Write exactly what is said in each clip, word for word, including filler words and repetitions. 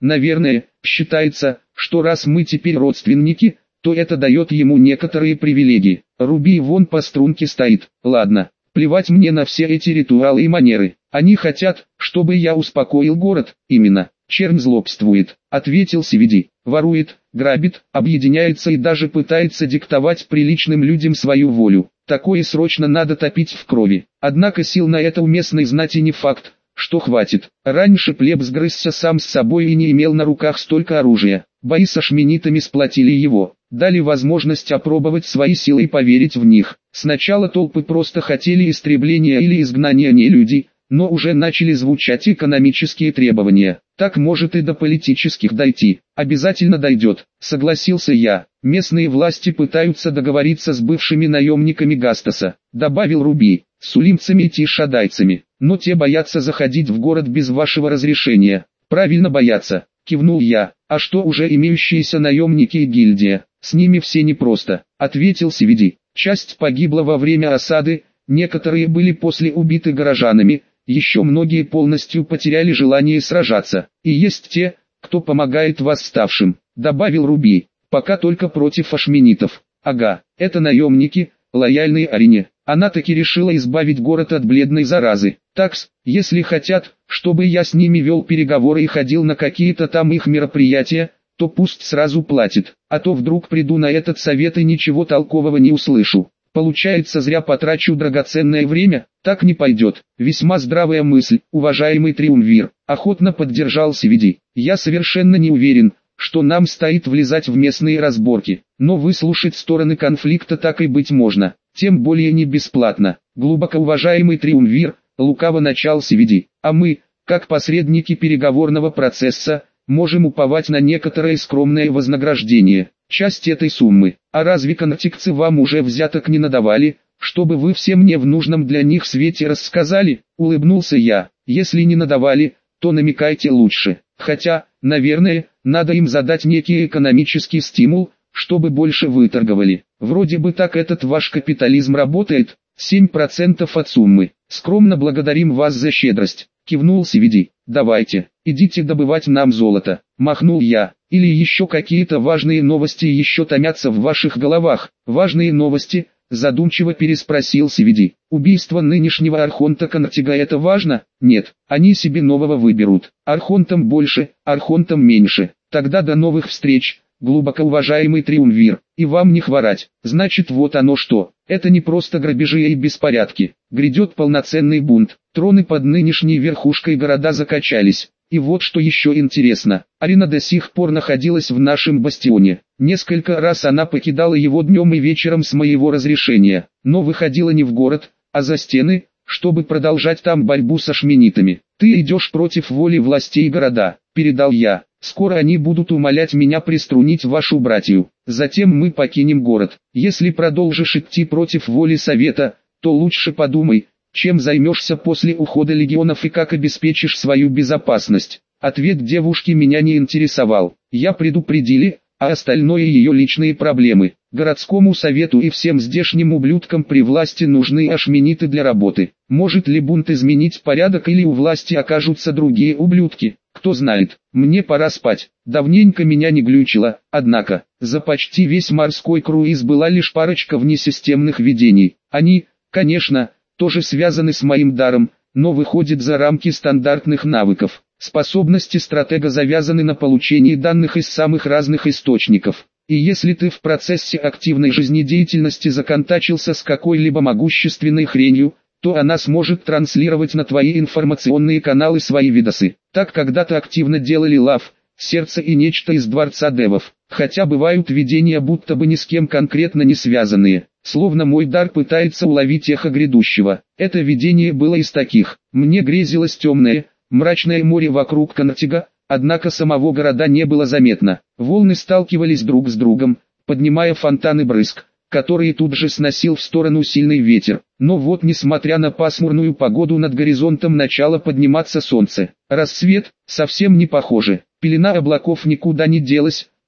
Наверное, считается, что раз мы теперь родственники, то это дает ему некоторые привилегии. Руби вон по струнке стоит. Ладно, плевать мне на все эти ритуалы и манеры. Они хотят, чтобы я успокоил город. Именно. Чернь злобствует, ответил Севеди. Ворует, грабит, объединяется и даже пытается диктовать приличным людям свою волю. Такое срочно надо топить в крови. Однако сил на это у местной знати не факт, что хватит. Раньше плебс грызся сам с собой и не имел на руках столько оружия. Бои со шменитами сплотили его, дали возможность опробовать свои силы и поверить в них. Сначала толпы просто хотели истребления или изгнания нелюдей, но уже начали звучать экономические требования. Так может и до политических дойти. Обязательно дойдет, согласился я. Местные власти пытаются договориться с бывшими наемниками Гастаса, добавил Руби, с улимцами и тишадайцами. Но те боятся заходить в город без вашего разрешения. Правильно боятся, кивнул я. А что уже имеющиеся наемники и гильдия? С ними все непросто, ответил Севеди. Часть погибла во время осады, некоторые были после убиты горожанами. Еще многие полностью потеряли желание сражаться, и есть те, кто помогает восставшим, добавил Руби, пока только против ашменитов. Ага, это наемники, лояльные Арине. Она таки решила избавить город от бледной заразы. Такс, если хотят, чтобы я с ними вел переговоры и ходил на какие-то там их мероприятия, то пусть сразу платит, а то вдруг приду на этот совет и ничего толкового не услышу. Получается, зря потрачу драгоценное время? Так не пойдет. Весьма здравая мысль, уважаемый Триумвир, охотно поддержал Севеди. Я совершенно не уверен, что нам стоит влезать в местные разборки, но выслушать стороны конфликта так и быть можно, тем более не бесплатно. Глубоко уважаемый Триумвир, лукаво начал Севеди, а мы, как посредники переговорного процесса, можем уповать на некоторое скромное вознаграждение. Часть этой суммы. А разве контикцы вам уже взяток не надавали, чтобы вы все мне в нужном для них свете рассказали? Улыбнулся я. Если не надавали, то намекайте лучше. Хотя, наверное, надо им задать некий экономический стимул, чтобы больше выторговали. Вроде бы так этот ваш капитализм работает. семь процентов от суммы. Скромно благодарим вас за щедрость. Кивнул Севеди. Давайте, идите добывать нам золото. Махнул я. Или еще какие-то важные новости еще томятся в ваших головах? Важные новости? Задумчиво переспросил Севеди. Убийство нынешнего архонта Контига — это важно? Нет, они себе нового выберут. Архонтам больше, архонтам меньше. Тогда до новых встреч, глубоко уважаемый Триумвир. И вам не хворать. Значит, вот оно что. Это не просто грабежи и беспорядки. Грядет полноценный бунт. Троны под нынешней верхушкой города закачались. И вот что еще интересно, Арина до сих пор находилась в нашем бастионе. Несколько раз она покидала его днем и вечером с моего разрешения, но выходила не в город, а за стены, чтобы продолжать там борьбу со шменитами. Ты идешь против воли властей города, передал я. Скоро они будут умолять меня приструнить вашу братью. Затем мы покинем город. Если продолжишь идти против воли совета, то лучше подумай, чем займешься после ухода легионов и как обеспечишь свою безопасность. Ответ девушки меня не интересовал. Я предупредили, а остальное ее личные проблемы. Городскому совету и всем здешним ублюдкам при власти нужны ашмениты для работы. Может ли бунт изменить порядок, или у власти окажутся другие ублюдки? Кто знает. Мне пора спать. Давненько меня не глючило. Однако, за почти весь морской круиз была лишь парочка внесистемных видений. Они, конечно, тоже связаны с моим даром, но выходят за рамки стандартных навыков. Способности стратега завязаны на получении данных из самых разных источников. И если ты в процессе активной жизнедеятельности законтачился с какой-либо могущественной хренью, то она сможет транслировать на твои информационные каналы свои видосы. Так когда-то активно делали Лав, Сердце и нечто из Дворца Девов. Хотя бывают видения, будто бы ни с кем конкретно не связанные. Словно мой дар пытается уловить эхо грядущего. Это видение было из таких. Мне грезилось темное, мрачное море вокруг Контига, однако самого города не было заметно. Волны сталкивались друг с другом, поднимая фонтаны брызг, которые тут же сносил в сторону сильный ветер. Но вот, несмотря на пасмурную погоду, над горизонтом начало подниматься солнце. Рассвет, совсем не похоже. Пелена облаков никуда не делась,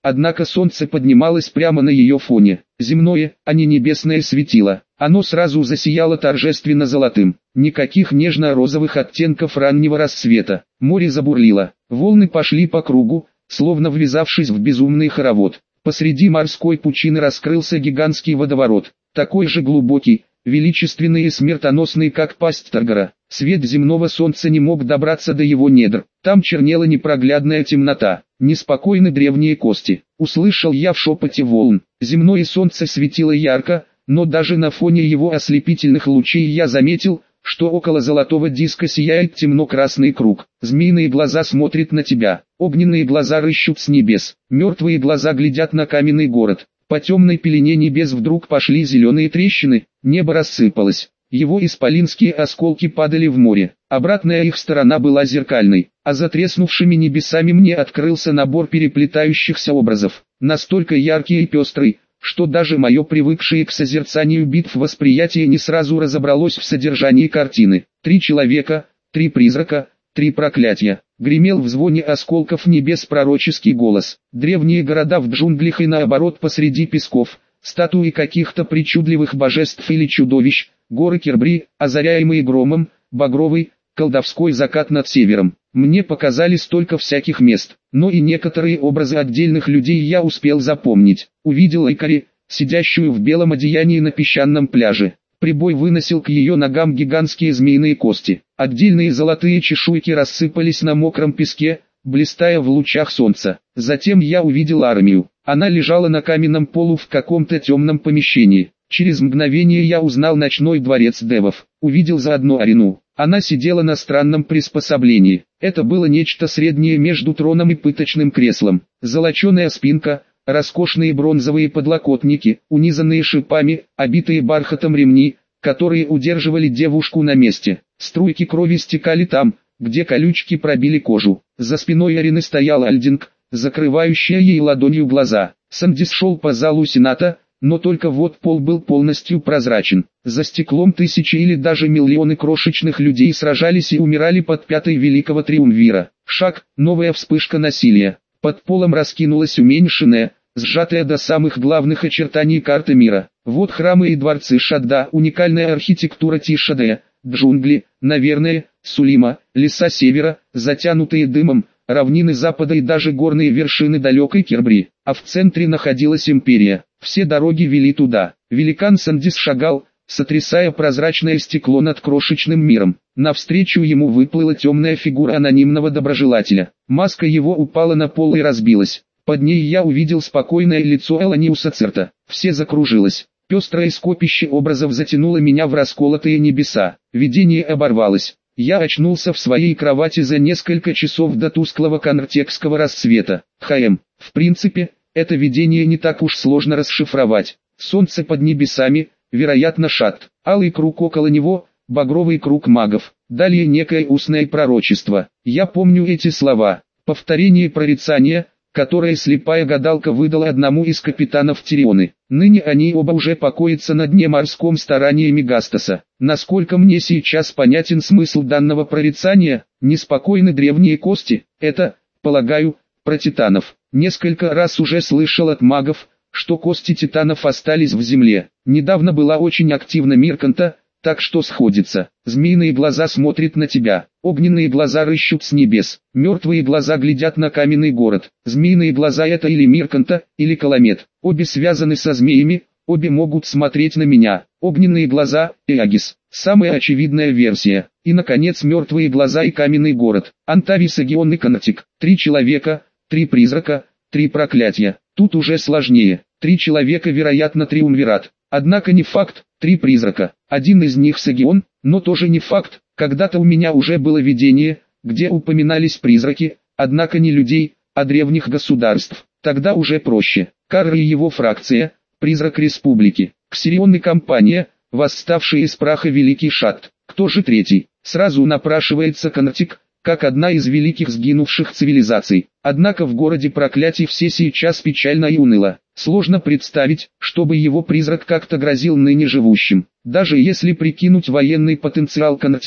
однако солнце поднималось прямо на ее фоне. Земное, а не небесное светило. Оно сразу засияло торжественно золотым. Никаких нежно-розовых оттенков раннего рассвета. Море забурлило. Волны пошли по кругу, словно ввязавшись в безумный хоровод. Посреди морской пучины раскрылся гигантский водоворот. Такой же глубокий, величественный и смертоносный, как пасть Таргара. Свет земного солнца не мог добраться до его недр. Там чернела непроглядная темнота, неспокойны древние кости. Услышал я в шепоте волн. Земное солнце светило ярко, но даже на фоне его ослепительных лучей я заметил, что около золотого диска сияет темно-красный круг. Змеиные глаза смотрят на тебя, огненные глаза рыщут с небес, мертвые глаза глядят на каменный город. По темной пелене небес вдруг пошли зеленые трещины, небо рассыпалось. Его исполинские осколки падали в море. Обратная их сторона была зеркальной, а за треснувшими небесами мне открылся набор переплетающихся образов, настолько яркий и пестрый, что даже мое привыкшее к созерцанию битв восприятие не сразу разобралось в содержании картины. Три человека, три призрака, три проклятия. Гремел в звоне осколков небес пророческий голос. Древние города в джунглях и наоборот посреди песков, статуи каких-то причудливых божеств или чудовищ, горы Кербри, озаряемые громом, багровый, колдовской закат над севером. Мне показали столько всяких мест, но и некоторые образы отдельных людей я успел запомнить. Увидел Икари, сидящую в белом одеянии на песчаном пляже. Прибой выносил к ее ногам гигантские змеиные кости. Отдельные золотые чешуйки рассыпались на мокром песке, блистая в лучах солнца. Затем я увидел армию. Она лежала на каменном полу в каком-то темном помещении. Через мгновение я узнал ночной дворец девов. Увидел заодно Арину. Она сидела на странном приспособлении. Это было нечто среднее между троном и пыточным креслом. Золоченая спинка, роскошные бронзовые подлокотники, унизанные шипами, обитые бархатом ремни, которые удерживали девушку на месте. Струйки крови стекали там, где колючки пробили кожу. За спиной Арины стоял Альдинг, закрывающая ей ладонью глаза. Сандис шел по залу Сената, но только вот пол был полностью прозрачен. За стеклом тысячи или даже миллионы крошечных людей сражались и умирали под пятой великого триумвира. Шаг, новая вспышка насилия. Под полом раскинулась уменьшенная, сжатая до самых главных очертаний карты мира. Вот храмы и дворцы Шадда, уникальная архитектура Тишадея, джунгли, наверное, Сулима, леса севера, затянутые дымом, равнины запада и даже горные вершины далекой Кербри. А в центре находилась империя. Все дороги вели туда. Великан Сандис шагал, сотрясая прозрачное стекло над крошечным миром. Навстречу ему выплыла темная фигура анонимного доброжелателя. Маска его упала на пол и разбилась. Под ней я увидел спокойное лицо Эланиуса Церта. Все закружилось. Пестрое скопище образов затянуло меня в расколотые небеса. Видение оборвалось. Я очнулся в своей кровати за несколько часов до тусклого конртекского рассвета. Хаем. В принципе, это видение не так уж сложно расшифровать. Солнце под небесами, вероятно Шат, алый круг около него, багровый круг магов, далее некое устное пророчество. Я помню эти слова, повторение прорицания, которое слепая гадалка выдала одному из капитанов Тирионы. Ныне они оба уже покоятся на дне морском стараниями Гастаса. Насколько мне сейчас понятен смысл данного прорицания, неспокойны древние кости, это, полагаю, про титанов. Несколько раз уже слышал от магов, что кости титанов остались в земле. Недавно была очень активна Мирканта, так что сходится. Змеиные глаза смотрят на тебя, огненные глаза рыщут с небес, мертвые глаза глядят на каменный город. Змеиные глаза это или Мирканта, или Каламет. Обе связаны со змеями, обе могут смотреть на меня. Огненные глаза – Эагис, самая очевидная версия. И наконец мертвые глаза и каменный город. Антавис, Агион и Канатик. Три человека, три призрака, три проклятия. Тут уже сложнее. Три человека, вероятно, триумвират. Однако не факт, три призрака. Один из них Сагион, но тоже не факт. Когда-то у меня уже было видение, где упоминались призраки, однако не людей, а древних государств. Тогда уже проще. Карр и его фракция, призрак республики. Ксирион и компания, восставшие из праха Великий Шат. Кто же третий? Сразу напрашивается Канатик, как одна из великих сгинувших цивилизаций. Однако в городе проклятий все сейчас печально и уныло. Сложно представить, чтобы его призрак как-то грозил ныне живущим. Даже если прикинуть военный потенциал Канатига,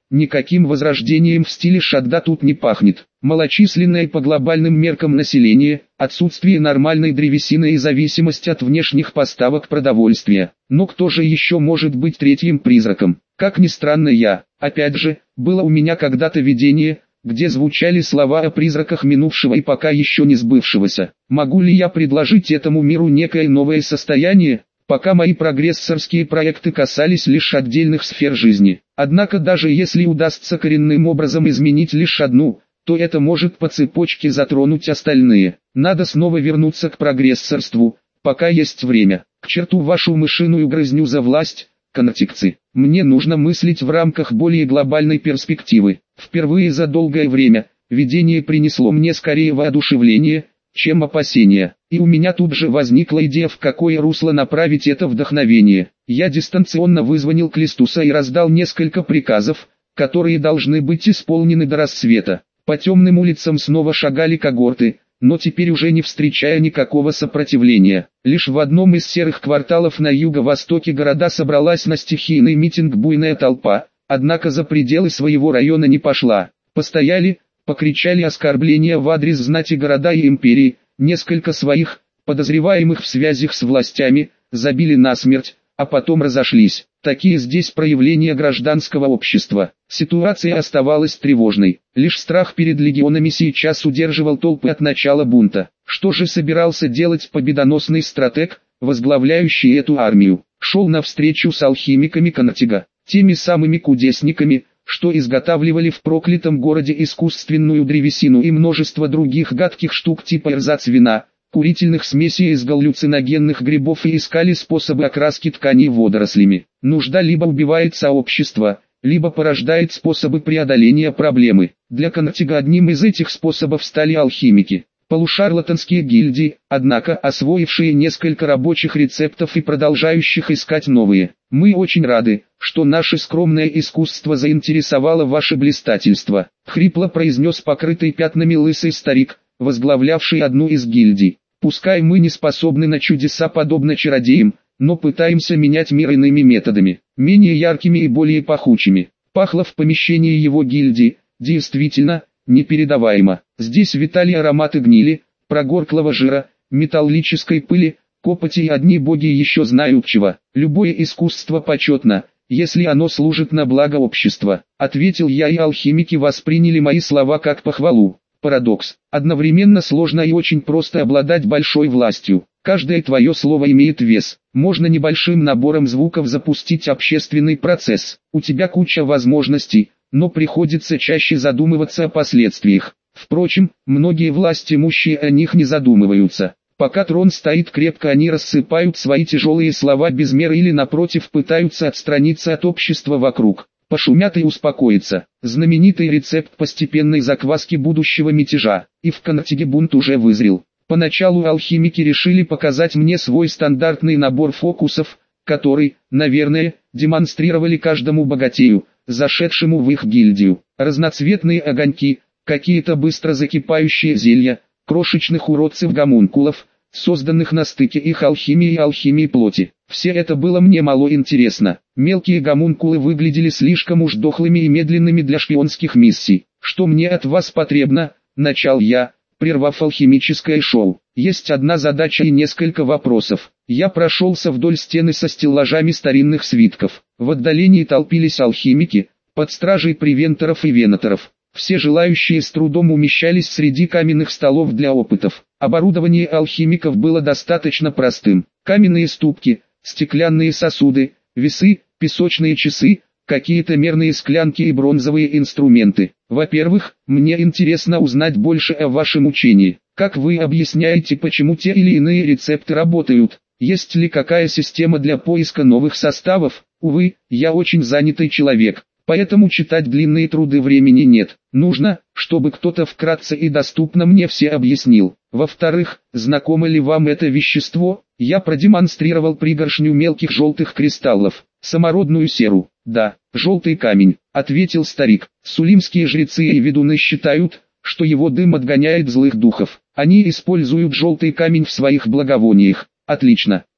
никаким возрождением в стиле Шадда тут не пахнет. Малочисленное по глобальным меркам население, отсутствие нормальной древесины и зависимость от внешних поставок продовольствия. Но кто же еще может быть третьим призраком? Как ни странно, я, опять же, было у меня когда-то видение, где звучали слова о призраках минувшего и пока еще не сбывшегося. Могу ли я предложить этому миру некое новое состояние? Пока мои прогрессорские проекты касались лишь отдельных сфер жизни. Однако даже если удастся коренным образом изменить лишь одну, то это может по цепочке затронуть остальные. Надо снова вернуться к прогрессорству, пока есть время. К черту вашу мышиную грызню за власть, конотикцы. Мне нужно мыслить в рамках более глобальной перспективы. Впервые за долгое время, видение принесло мне скорее воодушевление, чем опасения. И у меня тут же возникла идея, в какое русло направить это вдохновение. Я дистанционно вызвонил Клистуса и раздал несколько приказов, которые должны быть исполнены до рассвета. По темным улицам снова шагали когорты, но теперь уже не встречая никакого сопротивления. Лишь в одном из серых кварталов на юго-востоке города собралась на стихийный митинг буйная толпа, однако за пределы своего района не пошла. Постояли, покричали оскорбления в адрес знати города и империи, несколько своих, подозреваемых в связях с властями, забили насмерть, а потом разошлись. Такие здесь проявления гражданского общества. Ситуация оставалась тревожной. Лишь страх перед легионами сейчас удерживал толпы от начала бунта. Что же собирался делать победоносный стратег, возглавляющий эту армию? Шел навстречу с алхимиками Конотига, теми самыми кудесниками, что изготавливали в проклятом городе искусственную древесину и множество других гадких штук типа эрзац-вина, курительных смесей из галлюциногенных грибов и искали способы окраски тканей водорослями. Нужда либо убивает сообщество, либо порождает способы преодоления проблемы. Для Конотига одним из этих способов стали алхимики. Полушарлатанские гильдии, однако освоившие несколько рабочих рецептов и продолжающих искать новые. Мы очень рады, что наше скромное искусство заинтересовало ваше блистательство, хрипло произнес покрытый пятнами лысый старик, возглавлявший одну из гильдий. Пускай мы не способны на чудеса подобно чародеям, но пытаемся менять мир иными методами, менее яркими и более пахучими. Пахло в помещении его гильдии, действительно, непередаваемо. Здесь витали ароматы гнили, прогорклого жира, металлической пыли, копоти и одни боги еще знают чего. Любое искусство почетно, если оно служит на благо общества, ответил я, и алхимики восприняли мои слова как похвалу. Парадокс. Одновременно сложно и очень просто обладать большой властью. Каждое твое слово имеет вес. Можно небольшим набором звуков запустить общественный процесс. У тебя куча возможностей, но приходится чаще задумываться о последствиях. Впрочем, многие власть имущие о них не задумываются. Пока трон стоит крепко, они рассыпают свои тяжелые слова без меры или напротив пытаются отстраниться от общества вокруг. Пошумят и успокоятся. Знаменитый рецепт постепенной закваски будущего мятежа. И в Конотиге бунт уже вызрел. Поначалу алхимики решили показать мне свой стандартный набор фокусов, который, наверное, демонстрировали каждому богатею, зашедшему в их гильдию. Разноцветные огоньки, какие-то быстро закипающие зелья, крошечных уродцев-гомункулов, созданных на стыке их алхимии и алхимии плоти. Все это было мне мало интересно. Мелкие гомункулы выглядели слишком уж дохлыми и медленными для шпионских миссий. Что мне от вас потребно, начал я, прервав алхимическое шоу. Есть одна задача и несколько вопросов. Я прошелся вдоль стены со стеллажами старинных свитков. В отдалении толпились алхимики, под стражей превенторов и венаторов. Все желающие с трудом умещались среди каменных столов для опытов. Оборудование алхимиков было достаточно простым. Каменные ступки, стеклянные сосуды, весы, песочные часы, какие-то мерные склянки и бронзовые инструменты. Во-первых, мне интересно узнать больше о вашем учении. Как вы объясняете, почему те или иные рецепты работают? Есть ли какая система для поиска новых составов? Увы, я очень занятый человек, поэтому читать длинные труды времени нет. Нужно, чтобы кто-то вкратце и доступно мне все объяснил. Во-вторых, знакомо ли вам это вещество? Я продемонстрировал пригоршню мелких желтых кристаллов. Самородную серу. Да, желтый камень, ответил старик. Сулимские жрецы и ведуны считают, что его дым отгоняет злых духов. Они используют желтый камень в своих благовониях. Отлично.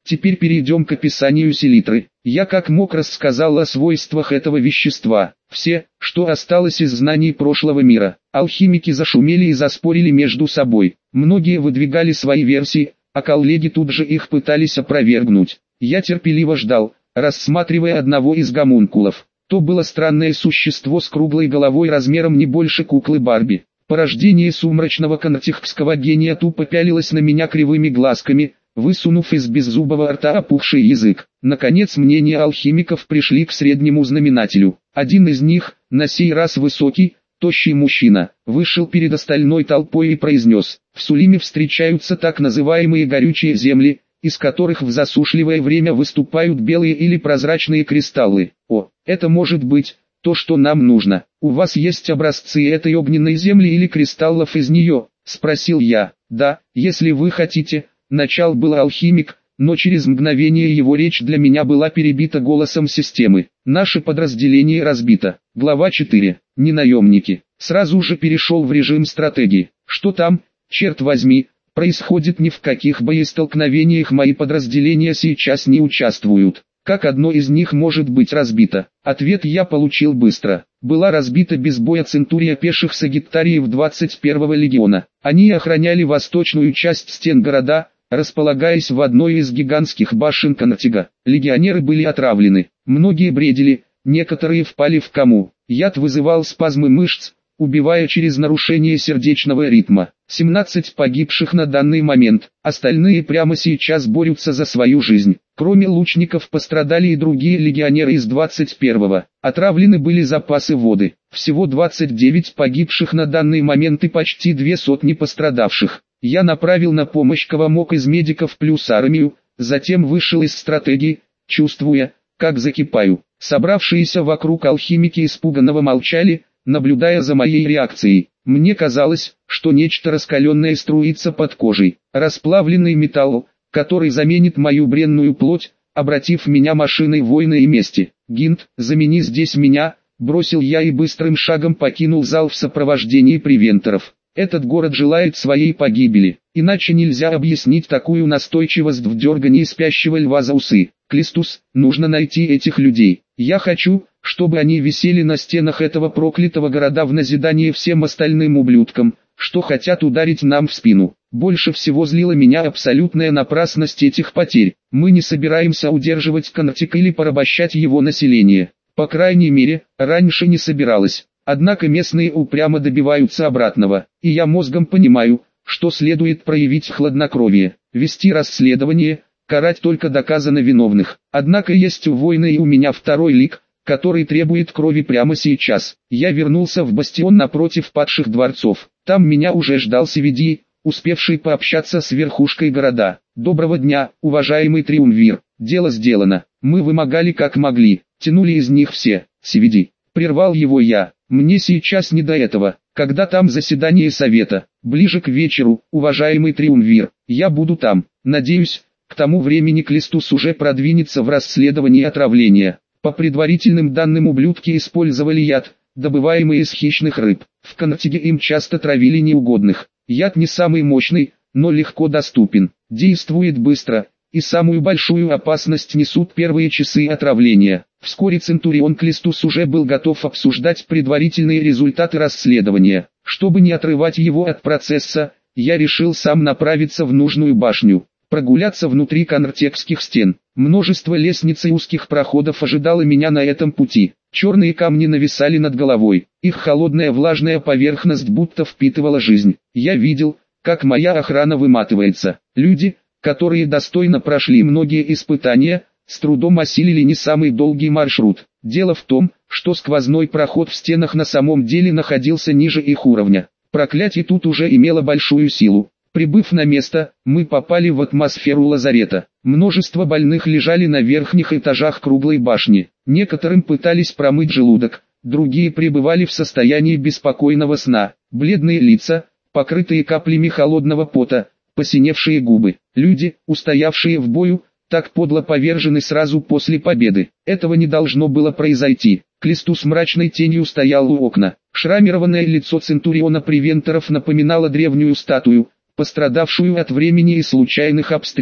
Теперь перейдем к описанию селитры. Я как мог рассказал о свойствах этого вещества. Все, что осталось из знаний прошлого мира. Алхимики зашумели и заспорили между собой. Многие выдвигали свои версии, а коллеги тут же их пытались опровергнуть. Я терпеливо ждал, рассматривая одного из гомункулов. То было странное существо с круглой головой размером не больше куклы Барби. Порождение сумрачного канатихского гения тупо пялилось на меня кривыми глазками, высунув из беззубого рта опухший язык. Наконец мнения алхимиков пришли к среднему знаменателю. Один из них, на сей раз высокий, тощий мужчина, вышел перед остальной толпой и произнес: «В Сулиме встречаются так называемые горючие земли, из которых в засушливое время выступают белые или прозрачные кристаллы. О, это может быть то, что нам нужно. У вас есть образцы этой огненной земли или кристаллов из нее?» — спросил я. «Да, если вы хотите», — начал был алхимик, но через мгновение его речь для меня была перебита голосом системы. «Наше подразделение разбито». Глава четыре. Не наемники. Сразу же перешел в режим стратегии. Что там, черт возьми, происходит? Ни в каких боестолкновениях мои подразделения сейчас не участвуют. Как одно из них может быть разбито? Ответ я получил быстро. Была разбита без боя центурия пеших сагиттариев двадцать первого легиона. Они охраняли восточную часть стен города, располагаясь в одной из гигантских башен Канатига. Легионеры были отравлены. Многие бредили, некоторые впали в кому. Яд вызывал спазмы мышц, убивая через нарушение сердечного ритма. семнадцать погибших на данный момент, остальные прямо сейчас борются за свою жизнь. Кроме лучников пострадали и другие легионеры из двадцать первого. Отравлены были запасы воды. Всего двадцать девять погибших на данный момент и почти две сотни пострадавших. Я направил на помощь кого мог из медиков плюс армию, затем вышел из стратегии, чувствуя, как закипаю. Собравшиеся вокруг алхимики испуганно молчали, наблюдая за моей реакцией. Мне казалось, что нечто раскаленное струится под кожей. Расплавленный металл, который заменит мою бренную плоть, обратив меня машиной войны и мести. «Гинт, замени здесь меня», — бросил я и быстрым шагом покинул зал в сопровождении превенторов. Этот город желает своей погибели, иначе нельзя объяснить такую настойчивость в дергании спящего льва за усы. «Клистус, нужно найти этих людей. Я хочу, чтобы они висели на стенах этого проклятого города в назидание всем остальным ублюдкам, что хотят ударить нам в спину». Больше всего злила меня абсолютная напрасность этих потерь. Мы не собираемся удерживать Канатик или порабощать его население. По крайней мере, раньше не собиралась. Однако местные упрямо добиваются обратного, и я мозгом понимаю, что следует проявить хладнокровие, вести расследование, карать только доказанно виновных. Однако есть у войны и у меня второй лик, который требует крови прямо сейчас. Я вернулся в бастион напротив падших дворцов. Там меня уже ждал Севидий, успевший пообщаться с верхушкой города. «Доброго дня, уважаемый Триумвир. Дело сделано. Мы вымогали как могли, тянули из них все». «Севидий», прервал его я, — «мне сейчас не до этого. Когда там заседание совета? Ближе к вечеру, уважаемый Триумвир. Я буду там. Надеюсь, к тому времени Клистус уже продвинется в расследовании отравления. По предварительным данным, ублюдки использовали яд, добываемый из хищных рыб. В Канатиге им часто травили неугодных. Яд не самый мощный, но легко доступен, действует быстро, и самую большую опасность несут первые часы отравления». Вскоре Центурион Клистус уже был готов обсуждать предварительные результаты расследования. Чтобы не отрывать его от процесса, я решил сам направиться в нужную башню, прогуляться внутри канартекских стен. Множество лестниц и узких проходов ожидало меня на этом пути. Черные камни нависали над головой, их холодная влажная поверхность будто впитывала жизнь. Я видел, как моя охрана выматывается. Люди, которые достойно прошли многие испытания, с трудом осилили не самый долгий маршрут. Дело в том, что сквозной проход в стенах на самом деле находился ниже их уровня. Проклятие тут уже имело большую силу. Прибыв на место, мы попали в атмосферу лазарета. Множество больных лежали на верхних этажах круглой башни. Некоторым пытались промыть желудок, другие пребывали в состоянии беспокойного сна. Бледные лица, покрытые каплями холодного пота, посиневшие губы. Люди, устоявшие в бою, так подло повержены сразу после победы. Этого не должно было произойти. Клистус мрачной тенью стоял у окна. Шрамированное лицо Центуриона Превенторов напоминало древнюю статую, пострадавшую от времени и случайных обстрелов.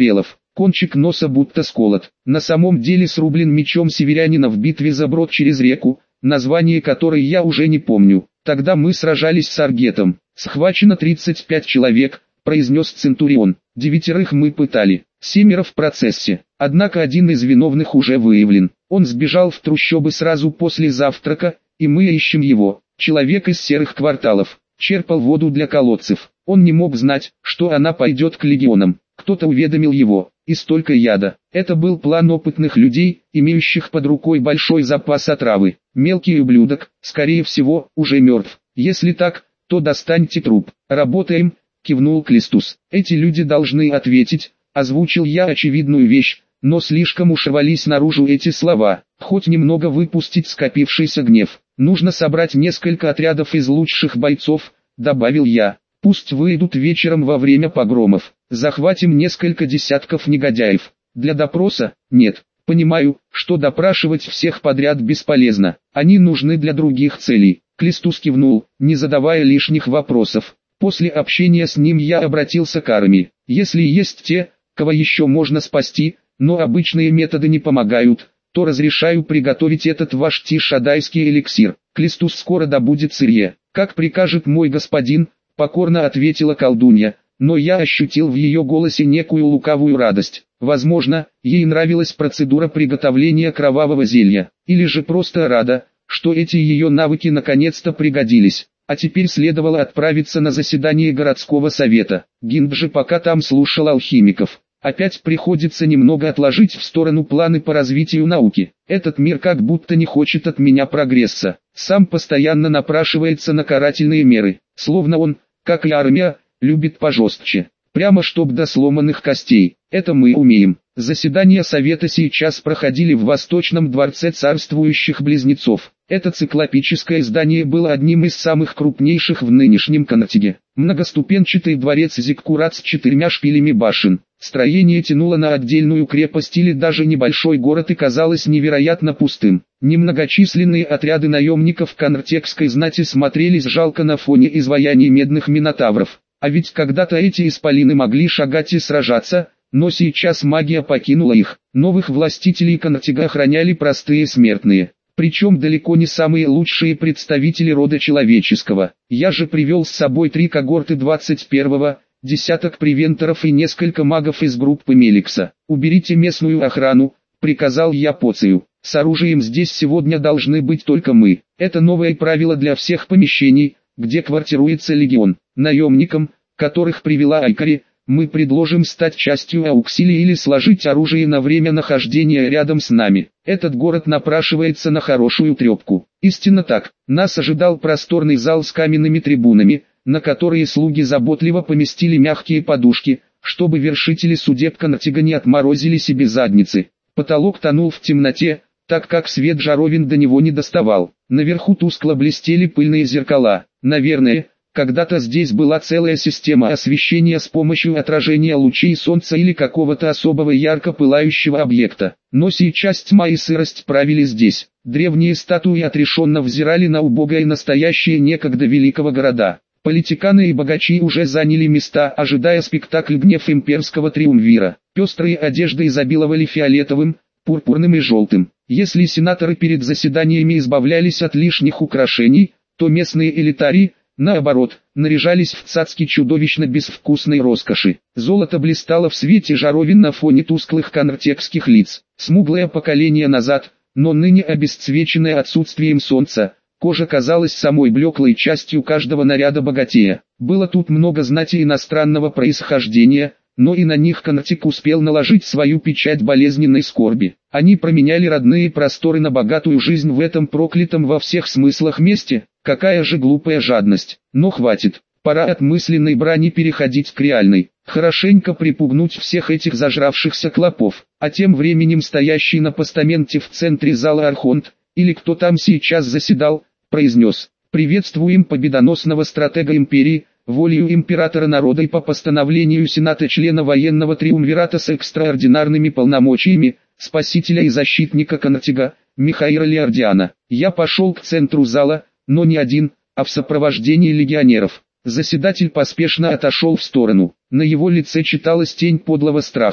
кончик носа будто сколот. На самом деле срублен мечом северянина в битве за брод через реку, название которой я уже не помню. Тогда мы сражались с Аргетом. Схвачено тридцать пять человек, произнес Центурион. Девятерых мы пытали, семеро в процессе. Однако один из виновных уже выявлен. Он сбежал в трущобы сразу после завтрака, и мы ищем его. Человек из серых кварталов. Черпал воду для колодцев. Он не мог знать, что она пойдет к легионам. Кто-то уведомил его, и столько яда. Это был план опытных людей, имеющих под рукой большой запас отравы. Мелкий ублюдок, скорее всего, уже мертв. Если так, то достаньте труп. Работаем, кивнул Клистус. Эти люди должны ответить. Озвучил я очевидную вещь, но слишком уж рвались наружу эти слова. Хоть немного выпустить скопившийся гнев. Нужно собрать несколько отрядов из лучших бойцов, добавил я. Пусть выйдут вечером во время погромов. Захватим несколько десятков негодяев. Для допроса? Нет. Понимаю, что допрашивать всех подряд бесполезно. Они нужны для других целей. Клистус кивнул, не задавая лишних вопросов. После общения с ним я обратился к Арами. Если есть те, кого еще можно спасти, но обычные методы не помогают, то разрешаю приготовить этот ваш тишадайский эликсир. Клистус скоро добудет сырье. Как прикажет мой господин, покорно ответила колдунья, но я ощутил в ее голосе некую лукавую радость. Возможно, ей нравилась процедура приготовления кровавого зелья, или же просто рада, что эти ее навыки наконец-то пригодились. А теперь следовало отправиться на заседание городского совета. Гинд же пока там слушал алхимиков. Опять приходится немного отложить в сторону планы по развитию науки. Этот мир как будто не хочет от меня прогресса. Сам постоянно напрашивается на карательные меры. Словно он, как и армия, любит пожестче. Прямо чтоб до сломанных костей. Это мы умеем. Заседания совета сейчас проходили в Восточном дворце царствующих близнецов. Это циклопическое здание было одним из самых крупнейших в нынешнем Конатиге. Многоступенчатый дворец Зиккурат с четырьмя шпилями башен. Строение тянуло на отдельную крепость или даже небольшой город и казалось невероятно пустым. Немногочисленные отряды наемников конртекской знати смотрелись жалко на фоне изваяний медных минотавров. А ведь когда-то эти исполины могли шагать и сражаться, но сейчас магия покинула их. Новых властителей Конртига охраняли простые смертные. Причем далеко не самые лучшие представители рода человеческого. Я же привел с собой три когорты двадцать первого, десяток превенторов и несколько магов из группы Меликса. «Уберите местную охрану», — приказал я Поцию. «С оружием здесь сегодня должны быть только мы. Это новое правило для всех помещений, где квартируется легион. Наемникам, которых привела Айкари, мы предложим стать частью ауксилии или сложить оружие на время нахождения рядом с нами. Этот город напрашивается на хорошую трепку». Истинно так. Нас ожидал просторный зал с каменными трибунами, на которые слуги заботливо поместили мягкие подушки, чтобы вершители судеб Конртига не отморозили себе задницы. Потолок тонул в темноте, так как свет жаровин до него не доставал. Наверху тускло блестели пыльные зеркала. Наверное, когда-то здесь была целая система освещения с помощью отражения лучей солнца или какого-то особого ярко пылающего объекта. Но сейчас тьма и сырость правили здесь. Древние статуи отрешенно взирали на убогое настоящее некогда великого города. Политиканы и богачи уже заняли места, ожидая спектакль «Гнев имперского триумвира». Пестрые одежды изобиловали фиолетовым, пурпурным и желтым. Если сенаторы перед заседаниями избавлялись от лишних украшений, то местные элитарии, наоборот, наряжались в цацки чудовищно безвкусной роскоши. Золото блистало в свете жаровин на фоне тусклых конртекских лиц. Смуглое поколение назад, но ныне обесцвеченное отсутствием солнца, кожа казалась самой блеклой частью каждого наряда богатея. Было тут много знати иностранного происхождения, но и на них Конртик успел наложить свою печать болезненной скорби. Они променяли родные просторы на богатую жизнь в этом проклятом во всех смыслах месте. Какая же глупая жадность. Но хватит. Пора от мысленной брани переходить к реальной. Хорошенько припугнуть всех этих зажравшихся клопов. А тем временем стоящий на постаменте в центре зала Архонт, или кто там сейчас заседал, произнес: «Приветствуем победоносного стратега империи, волею императора народа и по постановлению Сената члена военного триумвирата с экстраординарными полномочиями, спасителя и защитника Конртига, Михаила Леордиана». Я пошел к центру зала, но не один, а в сопровождении легионеров. Заседатель поспешно отошел в сторону. На его лице читалась тень подлого страха.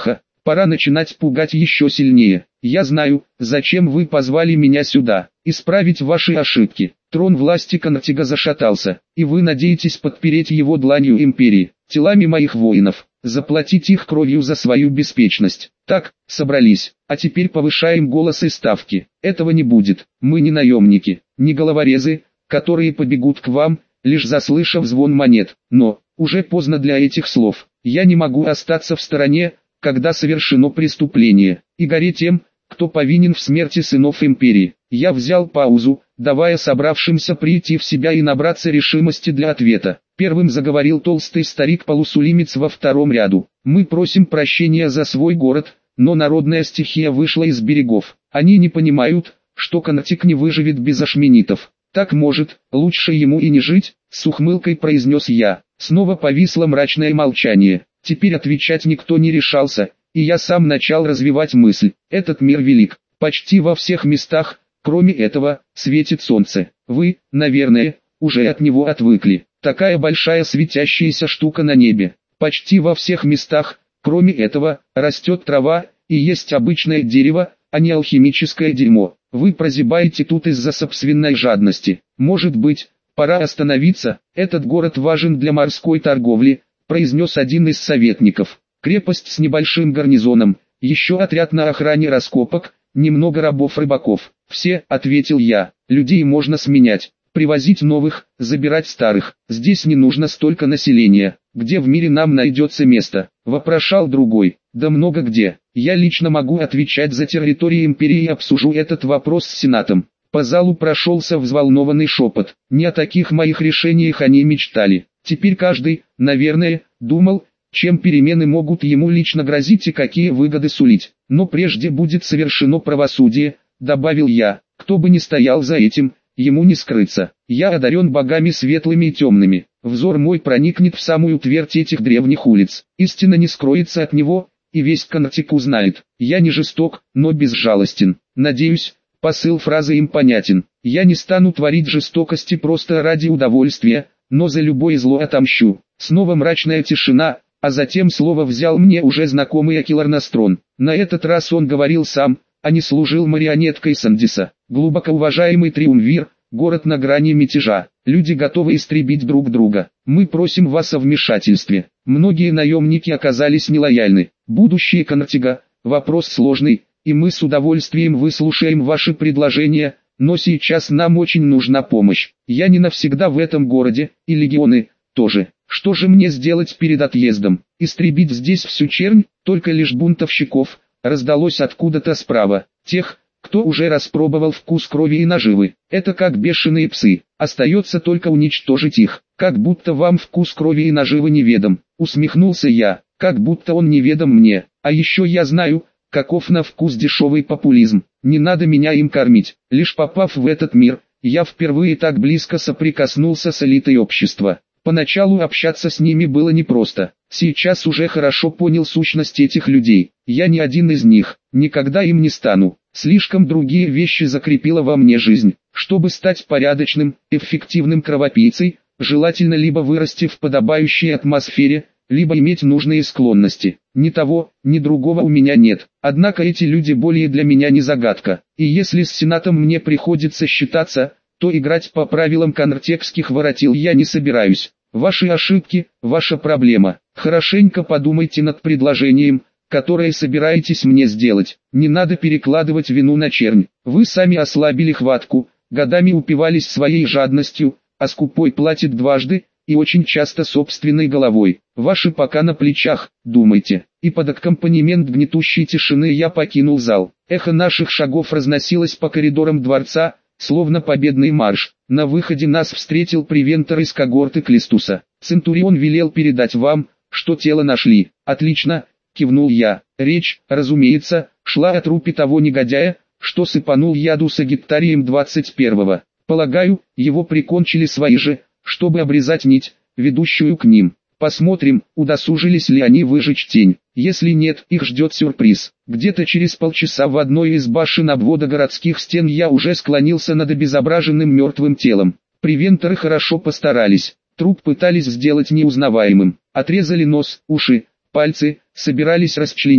Пора начинать пугать еще сильнее. Я знаю, зачем вы позвали меня сюда. Исправить ваши ошибки. Трон власти Контига зашатался, и вы надеетесь подпереть его дланью империи, телами моих воинов, заплатить их кровью за свою беспечность. Так, собрались, а теперь повышаем голос и ставки. Этого не будет. Мы не наемники, не головорезы, которые побегут к вам, лишь заслышав звон монет. Но, уже поздно для этих слов. Я не могу остаться в стороне, когда совершено преступление, и гореть тем, кто повинен в смерти сынов империи. Я взял паузу, давая собравшимся прийти в себя и набраться решимости для ответа. Первым заговорил толстый старик-полусулимец во втором ряду. Мы просим прощения за свой город, но народная стихия вышла из берегов. Они не понимают, что Контиг не выживет без ашменитов. Так может, лучше ему и не жить, с ухмылкой произнес я. Снова повисло мрачное молчание. Теперь отвечать никто не решался, и я сам начал развивать мысль. Этот мир велик. Почти во всех местах, кроме этого, светит солнце. Вы, наверное, уже от него отвыкли. Такая большая светящаяся штука на небе. Почти во всех местах, кроме этого, растет трава, и есть обычное дерево, а не алхимическое дерьмо. Вы прозябаете тут из-за собственной жадности. Может быть, пора остановиться. Этот город важен для морской торговли, произнес один из советников. Крепость с небольшим гарнизоном, еще отряд на охране раскопок, немного рабов-рыбаков. Все, ответил я, людей можно сменять, привозить новых, забирать старых. Здесь не нужно столько населения. Где в мире нам найдется место? Вопрошал другой. Да много где. Я лично могу отвечать за территорию империи и обсужу этот вопрос с Сенатом. По залу прошелся взволнованный шепот. Не о таких моих решениях они мечтали. Теперь каждый, наверное, думал, чем перемены могут ему лично грозить и какие выгоды сулить. Но прежде будет совершено правосудие, добавил я. Кто бы ни стоял за этим, ему не скрыться. Я одарен богами светлыми и темными. Взор мой проникнет в самую твердь этих древних улиц. Истина не скроется от него, и весь Контиг узнает. Я не жесток, но безжалостен. Надеюсь, посыл фразы им понятен. Я не стану творить жестокости просто ради удовольствия, но за любое зло отомщу. Снова мрачная тишина, а затем слово взял мне уже знакомый Акилар Настрон. На этот раз он говорил сам, а не служил марионеткой Сандиса. Глубоко уважаемый Триумвир, город на грани мятежа. Люди готовы истребить друг друга. Мы просим вас о вмешательстве. Многие наемники оказались нелояльны. Будущее Контига – вопрос сложный, и мы с удовольствием выслушаем ваши предложения, но сейчас нам очень нужна помощь. Я не навсегда в этом городе, и легионы тоже. Что же мне сделать перед отъездом? Истребить здесь всю чернь, только лишь бунтовщиков, раздалось откуда-то справа. Тех, кто уже распробовал вкус крови и наживы. Это как бешеные псы. Остается только уничтожить их. Как будто вам вкус крови и наживы неведом. Усмехнулся я. Как будто он неведом мне. А еще я знаю, каков на вкус дешевый популизм. Не надо меня им кормить. Лишь попав в этот мир, я впервые так близко соприкоснулся с элитой общества. Поначалу общаться с ними было непросто. Сейчас уже хорошо понял сущность этих людей. Я не один из них, никогда им не стану. Слишком другие вещи закрепила во мне жизнь. Чтобы стать порядочным, эффективным кровопийцей, желательно либо вырасти в подобающей атмосфере, либо иметь нужные склонности. Ни того, ни другого у меня нет. Однако эти люди более для меня не загадка. И если с Сенатом мне приходится считаться, то играть по правилам контекских воротил я не собираюсь. Ваши ошибки – ваша проблема. Хорошенько подумайте над предложением, которое собираетесь мне сделать. Не надо перекладывать вину на чернь. Вы сами ослабили хватку, годами упивались своей жадностью, а скупой платит дважды, и очень часто собственной головой. Ваши пока на плечах, думайте. И под аккомпанемент гнетущей тишины я покинул зал. Эхо наших шагов разносилось по коридорам дворца, словно победный марш. На выходе нас встретил превентор из когорты Клистуса. Центурион велел передать вам, что тело нашли. Отлично, кивнул я. Речь, разумеется, шла о трупе того негодяя, что сыпанул яду Сагиттарием двадцать первого. Полагаю, его прикончили свои же, чтобы обрезать нить, ведущую к ним. Посмотрим, удосужились ли они выжечь тень. Если нет, их ждет сюрприз. Где-то через полчаса в одной из башен обвода городских стен я уже склонился над обезображенным мертвым телом. Превенторы хорошо постарались. Труп пытались сделать неузнаваемым. Отрезали нос, уши, пальцы, собирались расчленить,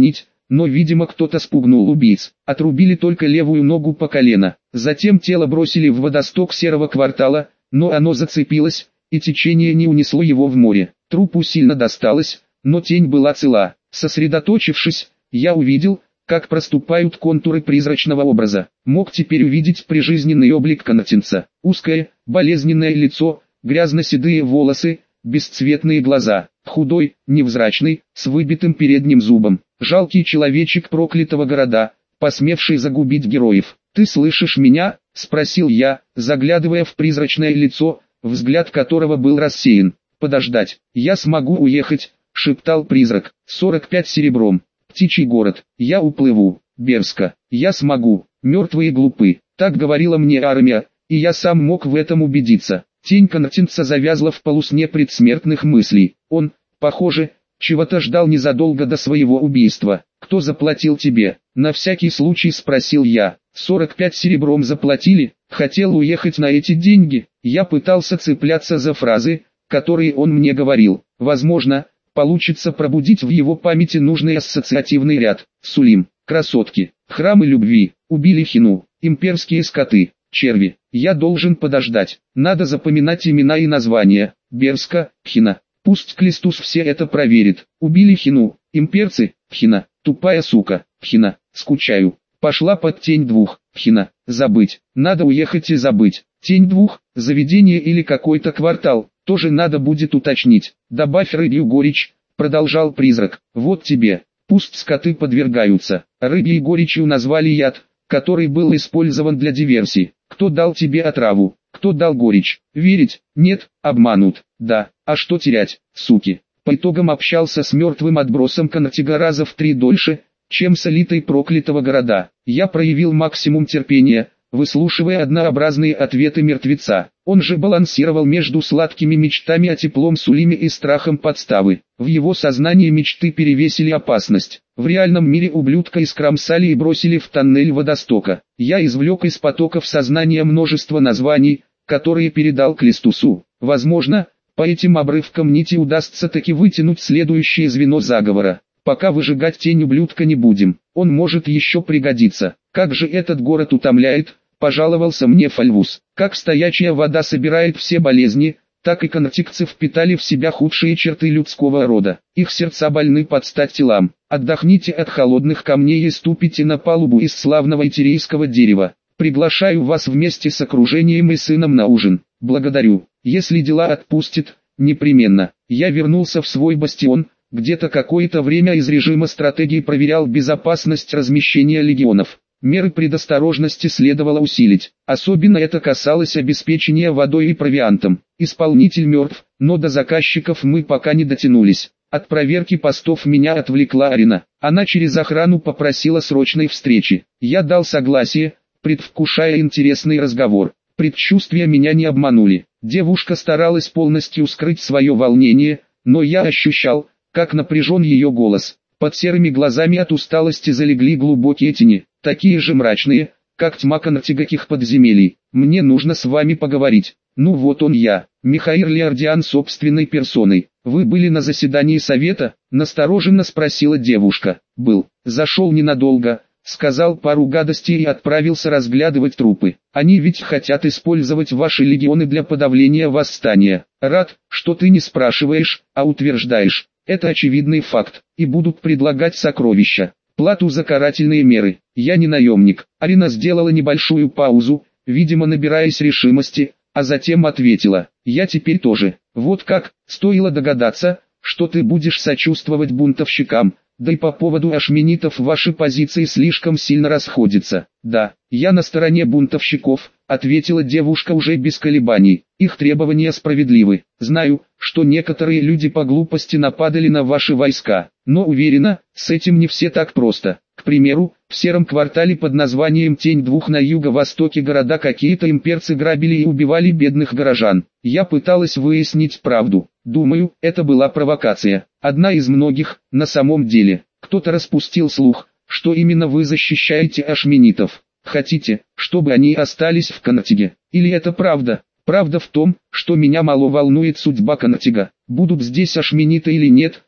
но видимо кто-то спугнул убийц. Отрубили только левую ногу по колено. Затем тело бросили в водосток серого квартала, но оно зацепилось, и течение не унесло его в море. Трупу сильно досталось, но тень была цела. Сосредоточившись, я увидел, как проступают контуры призрачного образа. Мог теперь увидеть прижизненный облик конотинца. Узкое, болезненное лицо, грязно-седые волосы, бесцветные глаза, худой, невзрачный, с выбитым передним зубом. Жалкий человечек проклятого города, посмевший загубить героев. «Ты слышишь меня?» – спросил я, заглядывая в призрачное лицо, взгляд которого был рассеян. «Подождать, я смогу уехать», – шептал призрак. «сорок пять серебром. Птичий город. Я уплыву. Берзко. Я смогу. Мертвые глупы». Так говорила мне армия, и я сам мог в этом убедиться. Тень конотинца завязла в полусне предсмертных мыслей. Он, похоже, чего-то ждал незадолго до своего убийства. «Кто заплатил тебе?» – на всякий случай спросил я. «сорок пять серебром заплатили, хотел уехать на эти деньги». Я пытался цепляться за фразы, которые он мне говорил. Возможно, получится пробудить в его памяти нужный ассоциативный ряд. Сулим, красотки, храмы любви, убили Хину, имперские скоты, черви. Я должен подождать. Надо запоминать имена и названия. Берзко, Хина. Пусть Клистус все это проверит. Убили Хину, имперцы, Хина, тупая сука, Хина, скучаю. Пошла под тень двух, Хина, забыть. Надо уехать и забыть. Тень двух, заведение или какой-то квартал, тоже надо будет уточнить. Добавь рыбью горечь, продолжал призрак. Вот тебе, пусть скоты подвергаются. Рыбьей горечью назвали яд, который был использован для диверсии. Кто дал тебе отраву? Кто дал горечь? Верить? Нет, обманут. Да, а что терять, суки? По итогам общался с мертвым отбросом Конотига раза в три дольше, чем с элитой проклятого города. Я проявил максимум терпения, выслушивая однообразные ответы мертвеца. Он же балансировал между сладкими мечтами о теплом Сулиме и страхом подставы. В его сознании мечты перевесили опасность. В реальном мире ублюдка искромсали и бросили в тоннель водостока. Я извлек из потоков сознания множество названий, которые передал Клистусу. Возможно, по этим обрывкам нити удастся таки вытянуть следующее звено заговора. Пока выжигать тень ублюдка не будем, он может еще пригодиться. Как же этот город утомляет, пожаловался мне Фальвус. Как стоячая вода собирает все болезни, так и конотикцы впитали в себя худшие черты людского рода. Их сердца больны под стать телам. Отдохните от холодных камней и ступите на палубу из славного итерийского дерева. Приглашаю вас вместе с окружением и сыном на ужин. Благодарю. Если дела отпустит, непременно. Я вернулся в свой бастион. Где-то какое-то время из режима стратегии проверял безопасность размещения легионов. Меры предосторожности следовало усилить. Особенно это касалось обеспечения водой и провиантом. Исполнитель мертв, но до заказчиков мы пока не дотянулись. От проверки постов меня отвлекла Арина. Она через охрану попросила срочной встречи. Я дал согласие, предвкушая интересный разговор. Предчувствия меня не обманули. Девушка старалась полностью скрыть свое волнение, но я ощущал, как напряжен ее голос. Под серыми глазами от усталости залегли глубокие тени, такие же мрачные, как тьма конотигаких подземелий. «Мне нужно с вами поговорить». «Ну вот он я, Михаил Леордиан собственной персоной. Вы были на заседании совета?» – настороженно спросила девушка. «Был. Зашел ненадолго, сказал пару гадостей и отправился разглядывать трупы. Они ведь хотят использовать ваши легионы для подавления восстания. Рад, что ты не спрашиваешь, а утверждаешь. Это очевидный факт, и будут предлагать сокровища, плату за карательные меры. Я не наемник». Арина сделала небольшую паузу, видимо набираясь решимости, а затем ответила: «Я теперь тоже. Вот как, стоило догадаться, что ты будешь сочувствовать бунтовщикам, да и по поводу ашменитов ваши позиции слишком сильно расходятся». «Да, я на стороне бунтовщиков», — ответила девушка уже без колебаний. «Их требования справедливы. Знаю, что некоторые люди по глупости нападали на ваши войска, но уверена, с этим не все так просто. К примеру, в сером квартале под названием Тень двух на юго-востоке города какие-то имперцы грабили и убивали бедных горожан. Я пыталась выяснить правду. Думаю, это была провокация. Одна из многих, на самом деле. Кто-то распустил слух, что именно вы защищаете ашменитов. Хотите, чтобы они остались в Конотиге? Или это правда?» «Правда в том, что меня мало волнует судьба Конотига. Будут здесь ашмениты или нет,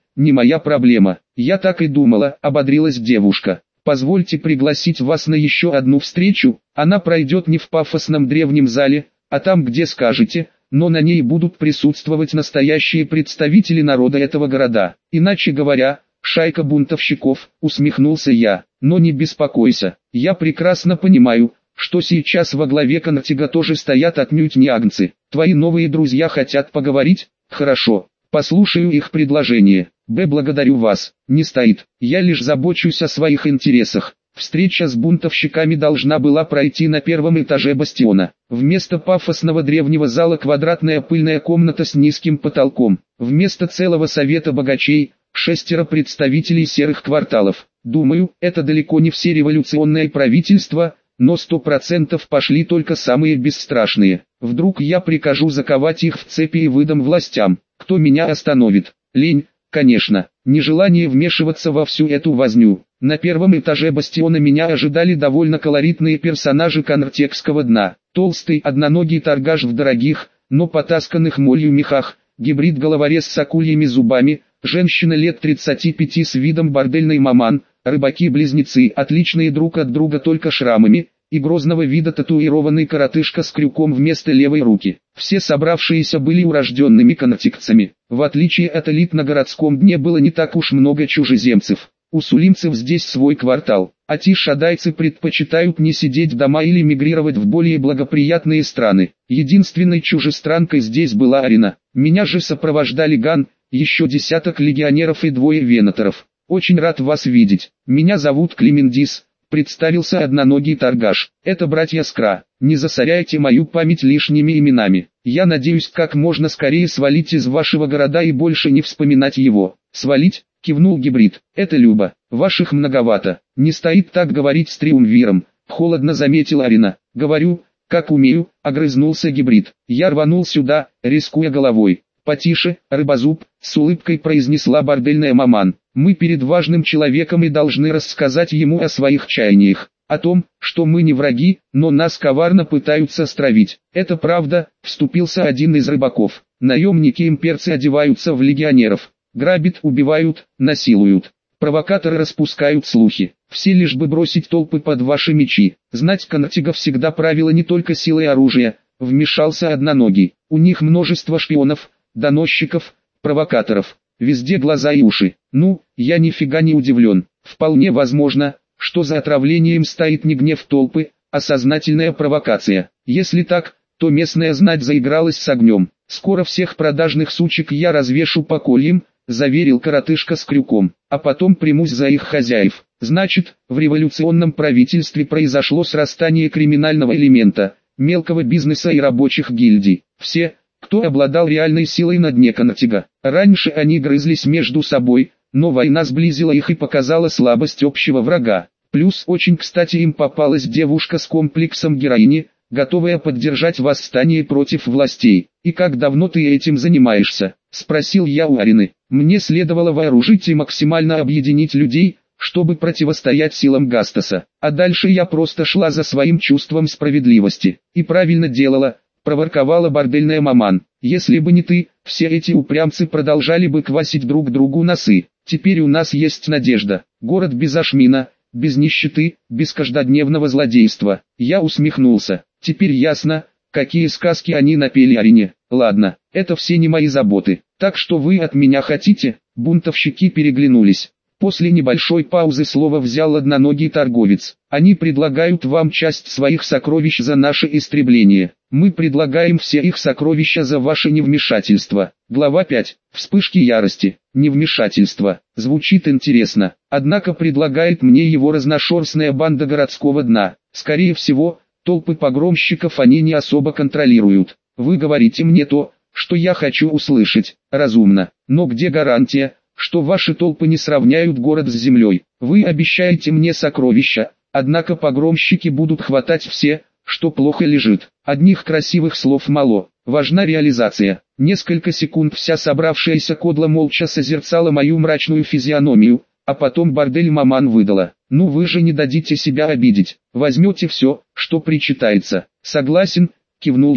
не моя проблема. Я так и думала, ободрилась девушка. Позвольте пригласить вас на еще одну встречу, она пройдет не в пафосном древнем зале, а там, где скажете, но на ней будут присутствовать настоящие представители народа этого города. Иначе говоря, шайка бунтовщиков, усмехнулся я. Но не беспокойся, я прекрасно понимаю, что сейчас во главе Контига тоже стоят отнюдь не агнцы. Твои новые друзья хотят поговорить? Хорошо, послушаю их предложение. Б. Благодарю вас, не стоит, я лишь забочусь о своих интересах. Встреча с бунтовщиками должна была пройти на первом этаже бастиона. Вместо пафосного древнего зала квадратная пыльная комната с низким потолком. Вместо целого совета богачей, шестеро представителей серых кварталов. Думаю, это далеко не все революционные правительства, но сто процентов пошли только самые бесстрашные. Вдруг я прикажу заковать их в цепи и выдам властям. Кто меня остановит? Лень, конечно, нежелание вмешиваться во всю эту возню. На первом этаже бастиона меня ожидали довольно колоритные персонажи контекского дна. Толстый одноногий торгаш в дорогих, но потасканных молью мехах, гибрид-головорез с акульями зубами, женщина лет тридцати пяти с видом бордельной маман, рыбаки-близнецы, отличные друг от друга только шрамами, и грозного вида татуированный коротышка с крюком вместо левой руки. Все собравшиеся были урожденными контикцами. В отличие от элит на городском дне было не так уж много чужеземцев. У сулимцев здесь свой квартал, а тишадайцы предпочитают не сидеть дома или мигрировать в более благоприятные страны. Единственной чужестранкой здесь была Арина. Меня же сопровождали Ган, еще десяток легионеров и двое венаторов. Очень рад вас видеть. Меня зовут Клемендис, представился одноногий торгаш. Это братья Скра. Не засоряйте мою память лишними именами. Я надеюсь как можно скорее свалить из вашего города и больше не вспоминать его. Свалить? Кивнул гибрид. Это Люба. Ваших многовато. Не стоит так говорить с триумвиром. Холодно заметила Арина. Говорю, как умею, огрызнулся гибрид. Я рванул сюда, рискуя головой. Потише, рыбозуб, с улыбкой произнесла бордельная маман. Мы перед важным человеком и должны рассказать ему о своих чаяниях. О том, что мы не враги, но нас коварно пытаются стравить. Это правда, вступился один из рыбаков. Наемники-имперцы одеваются в легионеров. Грабят, убивают, насилуют. Провокаторы распускают слухи. Все лишь бы бросить толпы под ваши мечи. Знать Контига всегда правило не только силой оружия, вмешался одноногий. У них множество шпионов, доносчиков, провокаторов. Везде глаза и уши. Ну, я нифига не удивлен. Вполне возможно, что за отравлением стоит не гнев толпы, а сознательная провокация. Если так, то местная знать заигралась с огнем. Скоро всех продажных сучек я развешу по кольям, заверил коротышка с крюком, а потом примусь за их хозяев. Значит, в революционном правительстве произошло срастание криминального элемента, мелкого бизнеса и рабочих гильдий. Все, кто обладал реальной силой на дне Контига. Раньше они грызлись между собой, но война сблизила их и показала слабость общего врага. Плюс очень кстати им попалась девушка с комплексом героини, готовая поддержать восстание против властей. «И как давно ты этим занимаешься?» – спросил я у Арины. Мне следовало вооружить и максимально объединить людей, чтобы противостоять силам Гастаса. А дальше я просто шла за своим чувством справедливости. И правильно делала, проворковала бордельная маман. Если бы не ты, все эти упрямцы продолжали бы квасить друг другу носы. Теперь у нас есть надежда. Город без Ашмина, без нищеты, без каждодневного злодейства. Я усмехнулся. Теперь ясно, какие сказки они напели Арине. Ладно, это все не мои заботы. Так что вы от меня хотите? Бунтовщики переглянулись. После небольшой паузы слово взял одноногий торговец. Они предлагают вам часть своих сокровищ за наше истребление. Мы предлагаем все их сокровища за ваше невмешательство. Глава пять. Вспышки ярости. Невмешательство. Звучит интересно. Однако предлагает мне его разношерстная банда городского дна. Скорее всего, толпы погромщиков они не особо контролируют. Вы говорите мне то, что я хочу услышать. Разумно. Но где гарантия, что ваши толпы не сравняют город с землей? Вы обещаете мне сокровища, однако погромщики будут хватать все, что плохо лежит. Одних красивых слов мало, важна реализация. Несколько секунд вся собравшаяся кодла молча созерцала мою мрачную физиономию, а потом бордель маман выдала. Ну вы же не дадите себя обидеть, возьмете все, что причитается. Согласен, кивнул я.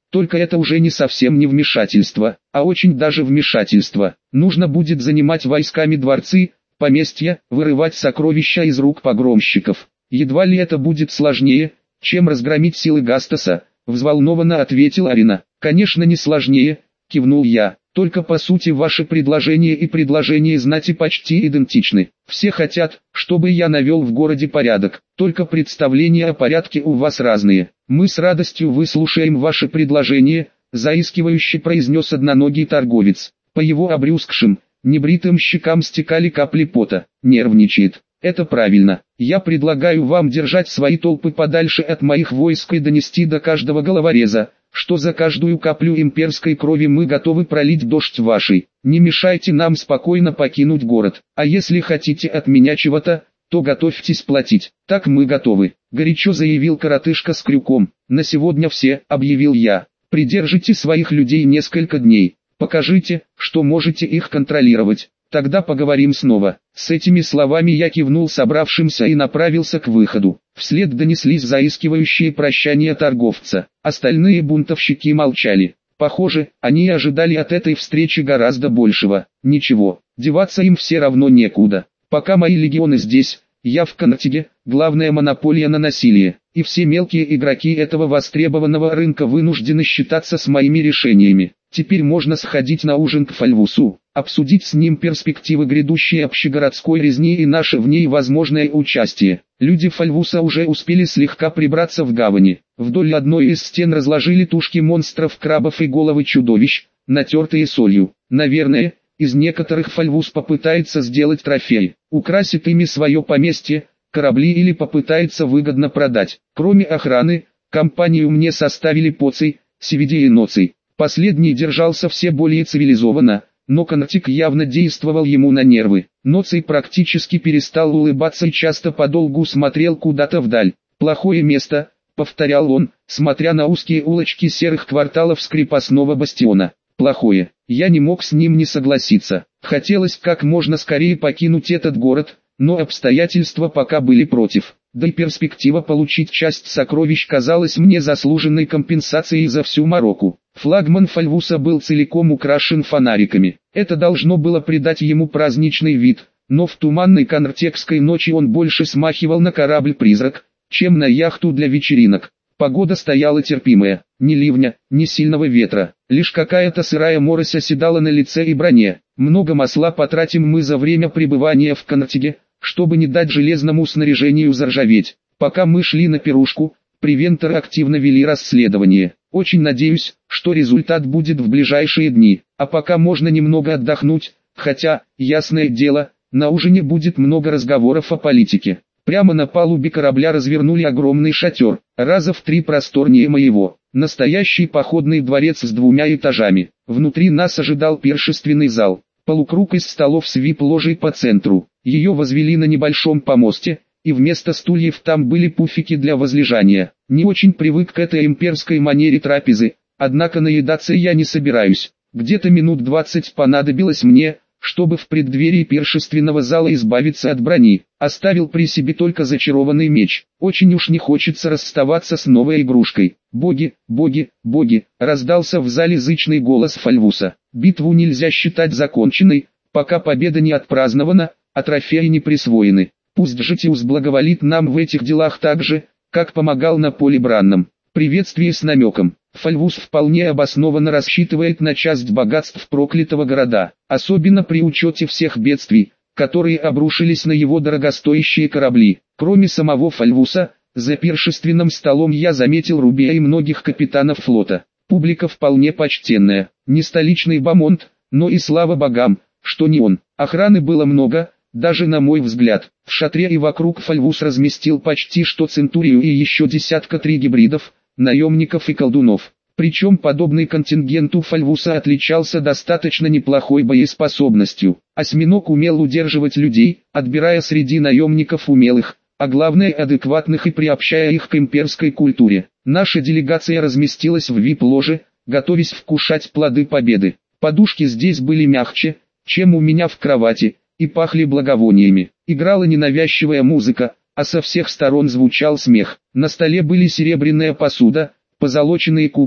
Только это уже не совсем не вмешательство, а очень даже вмешательство. Нужно будет занимать войсками дворцы, поместья, вырывать сокровища из рук погромщиков. Едва ли это будет сложнее, чем разгромить силы Гастаса, взволнованно ответил Арина. Конечно, не сложнее, кивнул я. Только по сути ваши предложения и предложения знати почти идентичны. Все хотят, чтобы я навел в городе порядок, только представления о порядке у вас разные. Мы с радостью выслушаем ваши предложения, заискивающе произнес одноногий торговец. По его обрюзгшим, небритым щекам стекали капли пота. Нервничает. Это правильно. Я предлагаю вам держать свои толпы подальше от моих войск и донести до каждого головореза, что за каждую каплю имперской крови мы готовы пролить дождь вашей. Не мешайте нам спокойно покинуть город. А если хотите от меня чего-то, то готовьтесь платить. Так мы готовы, горячо заявил коротышка с крюком. На сегодня все, объявил я. Придержите своих людей несколько дней. Покажите, что можете их контролировать. Тогда поговорим снова. С этими словами я кивнул собравшимся и направился к выходу. Вслед донеслись заискивающие прощания торговца. Остальные бунтовщики молчали. Похоже, они ожидали от этой встречи гораздо большего. Ничего, деваться им все равно некуда. Пока мои легионы здесь, я в Контиге, главная монополия на насилие, и все мелкие игроки этого востребованного рынка вынуждены считаться с моими решениями. Теперь можно сходить на ужин к Фальвусу, обсудить с ним перспективы грядущей общегородской резни и наше в ней возможное участие. Люди Фальвуса уже успели слегка прибраться в гавани. Вдоль одной из стен разложили тушки монстров, крабов и головы чудовищ, натертые солью. Наверное, из некоторых Фальвус попытается сделать трофеи, украсит ими свое поместье, корабли или попытается выгодно продать. Кроме охраны, компанию мне составили Поций, Севиди и Ноций. Последний держался все более цивилизованно, но Контиг явно действовал ему на нервы. Ноций практически перестал улыбаться и часто подолгу смотрел куда-то вдаль. «Плохое место», — повторял он, смотря на узкие улочки серых кварталов с крепостного бастиона. «Плохое». Я не мог с ним не согласиться. Хотелось как можно скорее покинуть этот город, но обстоятельства пока были против. Да и перспектива получить часть сокровищ казалась мне заслуженной компенсацией за всю мороку. Флагман Фальвуса был целиком украшен фонариками. Это должно было придать ему праздничный вид, но в туманной контекской ночи он больше смахивал на корабль-призрак, чем на яхту для вечеринок. Погода стояла терпимая, ни ливня, ни сильного ветра, лишь какая-то сырая морось оседала на лице и броне. Много масла потратим мы за время пребывания в Контиге, чтобы не дать железному снаряжению заржаветь. Пока мы шли на пирушку, превенторы активно вели расследование. Очень надеюсь, что результат будет в ближайшие дни, а пока можно немного отдохнуть, хотя, ясное дело, на ужине будет много разговоров о политике. Прямо на палубе корабля развернули огромный шатер, раза в три просторнее моего. Настоящий походный дворец с двумя этажами. Внутри нас ожидал пиршественный зал. Полукруг из столов с вип-ложей по центру. Ее возвели на небольшом помосте, и вместо стульев там были пуфики для возлежания. Не очень привык к этой имперской манере трапезы, однако наедаться я не собираюсь. Где-то минут двадцать понадобилось мне, чтобы в преддверии пиршественного зала избавиться от брони. Оставил при себе только зачарованный меч. Очень уж не хочется расставаться с новой игрушкой. «Боги, боги, боги!» — раздался в зале зычный голос Фальвуса. «Битву нельзя считать законченной, пока победа не отпразднована, а трофеи не присвоены. Пусть Житиус благоволит нам в этих делах так же, как помогал на поле бранном». Приветствие с намеком. Фальвус вполне обоснованно рассчитывает на часть богатств проклятого города, особенно при учете всех бедствий, которые обрушились на его дорогостоящие корабли. Кроме самого Фальвуса, за пиршественным столом я заметил Рубия и многих капитанов флота. Публика вполне почтенная, не столичный бомонд, но и слава богам, что не он. Охраны было много, даже на мой взгляд. В шатре и вокруг Фальвус разместил почти что центурию и еще десятка три гибридов, наемников и колдунов. Причем подобный контингент у Фальвуса отличался достаточно неплохой боеспособностью. Осьминог умел удерживать людей, отбирая среди наемников умелых, а главное адекватных и приобщая их к имперской культуре. Наша делегация разместилась в вип-ложе, готовясь вкушать плоды победы. Подушки здесь были мягче, чем у меня в кровати, и пахли благовониями. Играла ненавязчивая музыка, а со всех сторон звучал смех. На столе были серебряная посуда, позолоченные кубки,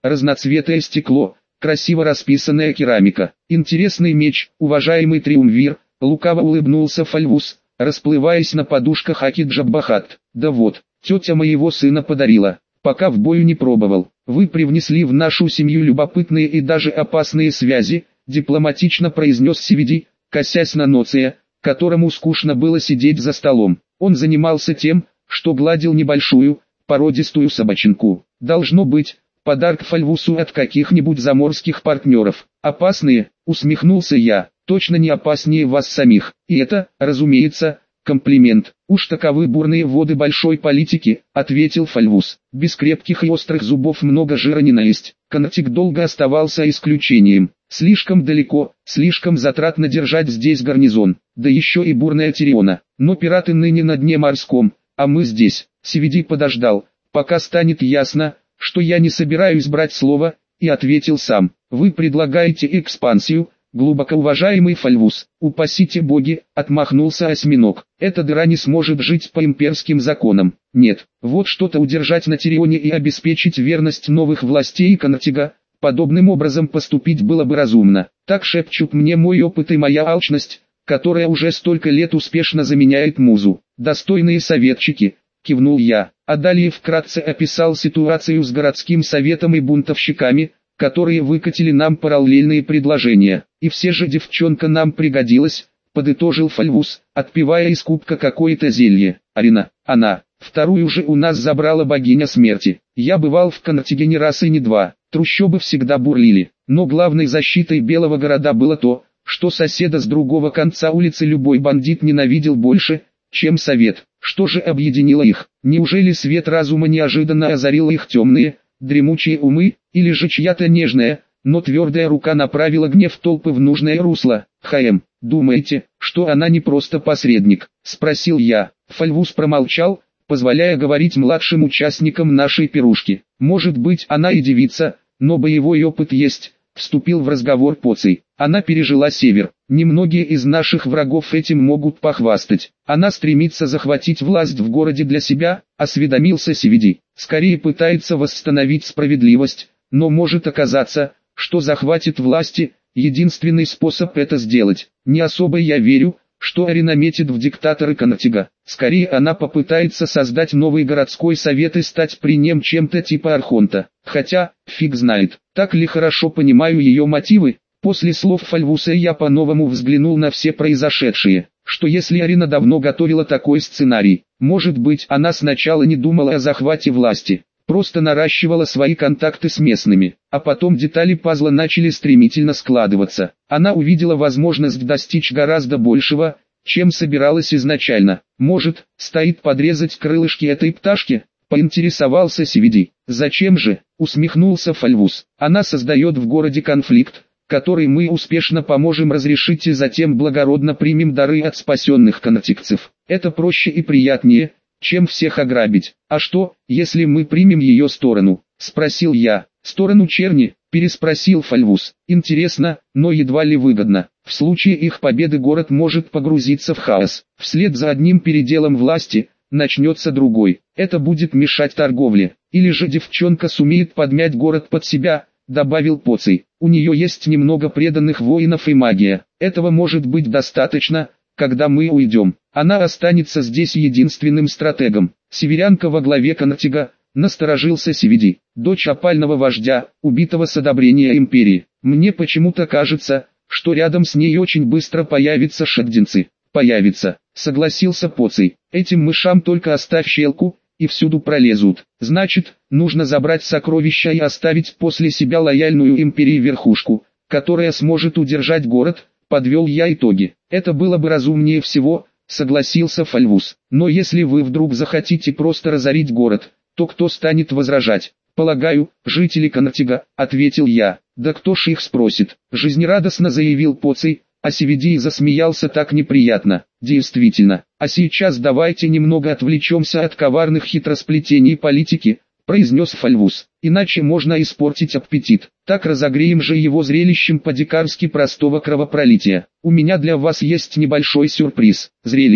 разноцветное стекло, красиво расписанная керамика. Интересный меч, уважаемый триумвир, лукаво улыбнулся Фальвус, расплываясь на подушках Аки-Джаббахат. Да вот, тетя моего сына подарила, пока в бою не пробовал. Вы привнесли в нашу семью любопытные и даже опасные связи, дипломатично произнес Сивиди, косясь на Ноция, которому скучно было сидеть за столом. Он занимался тем, что гладил небольшую, породистую собачонку. Должно быть, подарок Фальвусу от каких-нибудь заморских партнеров. Опасные, усмехнулся я, точно не опаснее вас самих. И это, разумеется, комплимент. Уж таковы бурные воды большой политики, ответил Фальвус. Без крепких и острых зубов много жира не наесть. Конотик долго оставался исключением. Слишком далеко, слишком затратно держать здесь гарнизон, да еще и бурная Тириона. Но пираты ныне на дне морском, а мы здесь. Сивиди подождал, пока станет ясно, что я не собираюсь брать слово, и ответил сам. Вы предлагаете экспансию, глубоко уважаемый Фальвус. Упасите боги, отмахнулся осьминог. Эта дыра не сможет жить по имперским законам. Нет, вот что-то удержать на Тирионе и обеспечить верность новых властей Конотига. Подобным образом поступить было бы разумно. Так шепчут мне мой опыт и моя алчность, которая уже столько лет успешно заменяет музу. Достойные советчики, кивнул я, а далее вкратце описал ситуацию с городским советом и бунтовщиками, которые выкатили нам параллельные предложения. И все же девчонка нам пригодилась, подытожил Фальвус, отпивая из кубка какое-то зелье. Арина, она, вторую же у нас забрала богиня смерти. Я бывал в Конотиге не раз и не два. Трущобы всегда бурлили, но главной защитой Белого города было то, что соседа с другого конца улицы любой бандит ненавидел больше, чем совет. Что же объединило их? Неужели свет разума неожиданно озарил их темные, дремучие умы, или же чья-то нежная, но твердая рука направила гнев толпы в нужное русло? «Хаэм, думаете, что она не просто посредник?» – спросил я. Фальвус промолчал, позволяя говорить младшим участникам нашей пирушки. «Может быть, она и девица, но боевой опыт есть», — вступил в разговор Поций. «Она пережила север. Немногие из наших врагов этим могут похвастать. Она стремится захватить власть в городе для себя», — осведомился Сивиди. «Скорее пытается восстановить справедливость, но может оказаться, что захватит власти, единственный способ это сделать. Не особо я верю, что Арина метит в диктаторы Конотига. Скорее она попытается создать новый городской совет и стать при нем чем-то типа архонта. Хотя, фиг знает, так ли хорошо понимаю ее мотивы?» После слов Фальвуса я по-новому взглянул на все произошедшее. Что если Арина давно готовила такой сценарий? Может быть, она сначала не думала о захвате власти, просто наращивала свои контакты с местными, а потом детали пазла начали стремительно складываться. Она увидела возможность достичь гораздо большего, чем собиралась изначально. Может, стоит подрезать крылышки этой пташки? Поинтересовался Сивиди. «Зачем же?» — усмехнулся Фальвус. «Она создает в городе конфликт, который мы успешно поможем разрешить и затем благородно примем дары от спасенных конотикцев. Это проще и приятнее, чем всех ограбить. А что, если мы примем ее сторону?» — спросил я. «Сторону черни?» — переспросил Фальвус. «Интересно, но едва ли выгодно. В случае их победы город может погрузиться в хаос. Вслед за одним переделом власти начнется другой. Это будет мешать торговле. Или же девчонка сумеет подмять город под себя», — добавил Поций. «У нее есть немного преданных воинов и магия. Этого может быть достаточно, когда мы уйдем. Она останется здесь единственным стратегом». Северянка во главе Конотига, насторожился Сивиди, дочь опального вождя, убитого с одобрения империи. «Мне почему-то кажется, что рядом с ней очень быстро появятся шаддинцы». «Появится», — согласился Поций. «Этим мышам только оставь щелку, и всюду пролезут. Значит, нужно забрать сокровища и оставить после себя лояльную империи верхушку, которая сможет удержать город», — подвел я итоги. «Это было бы разумнее всего», — согласился Фальвус. «Но если вы вдруг захотите просто разорить город, то кто станет возражать?» «Полагаю, жители Конотига», — ответил я. «Да кто ж их спросит?» — жизнерадостно заявил Поций, а Сивиди засмеялся так неприятно. «Действительно, а сейчас давайте немного отвлечемся от коварных хитросплетений политики», — произнес Фальвус. «Иначе можно испортить аппетит. Так разогреем же его зрелищем по-дикарски простого кровопролития. У меня для вас есть небольшой сюрприз». «Зрелище»,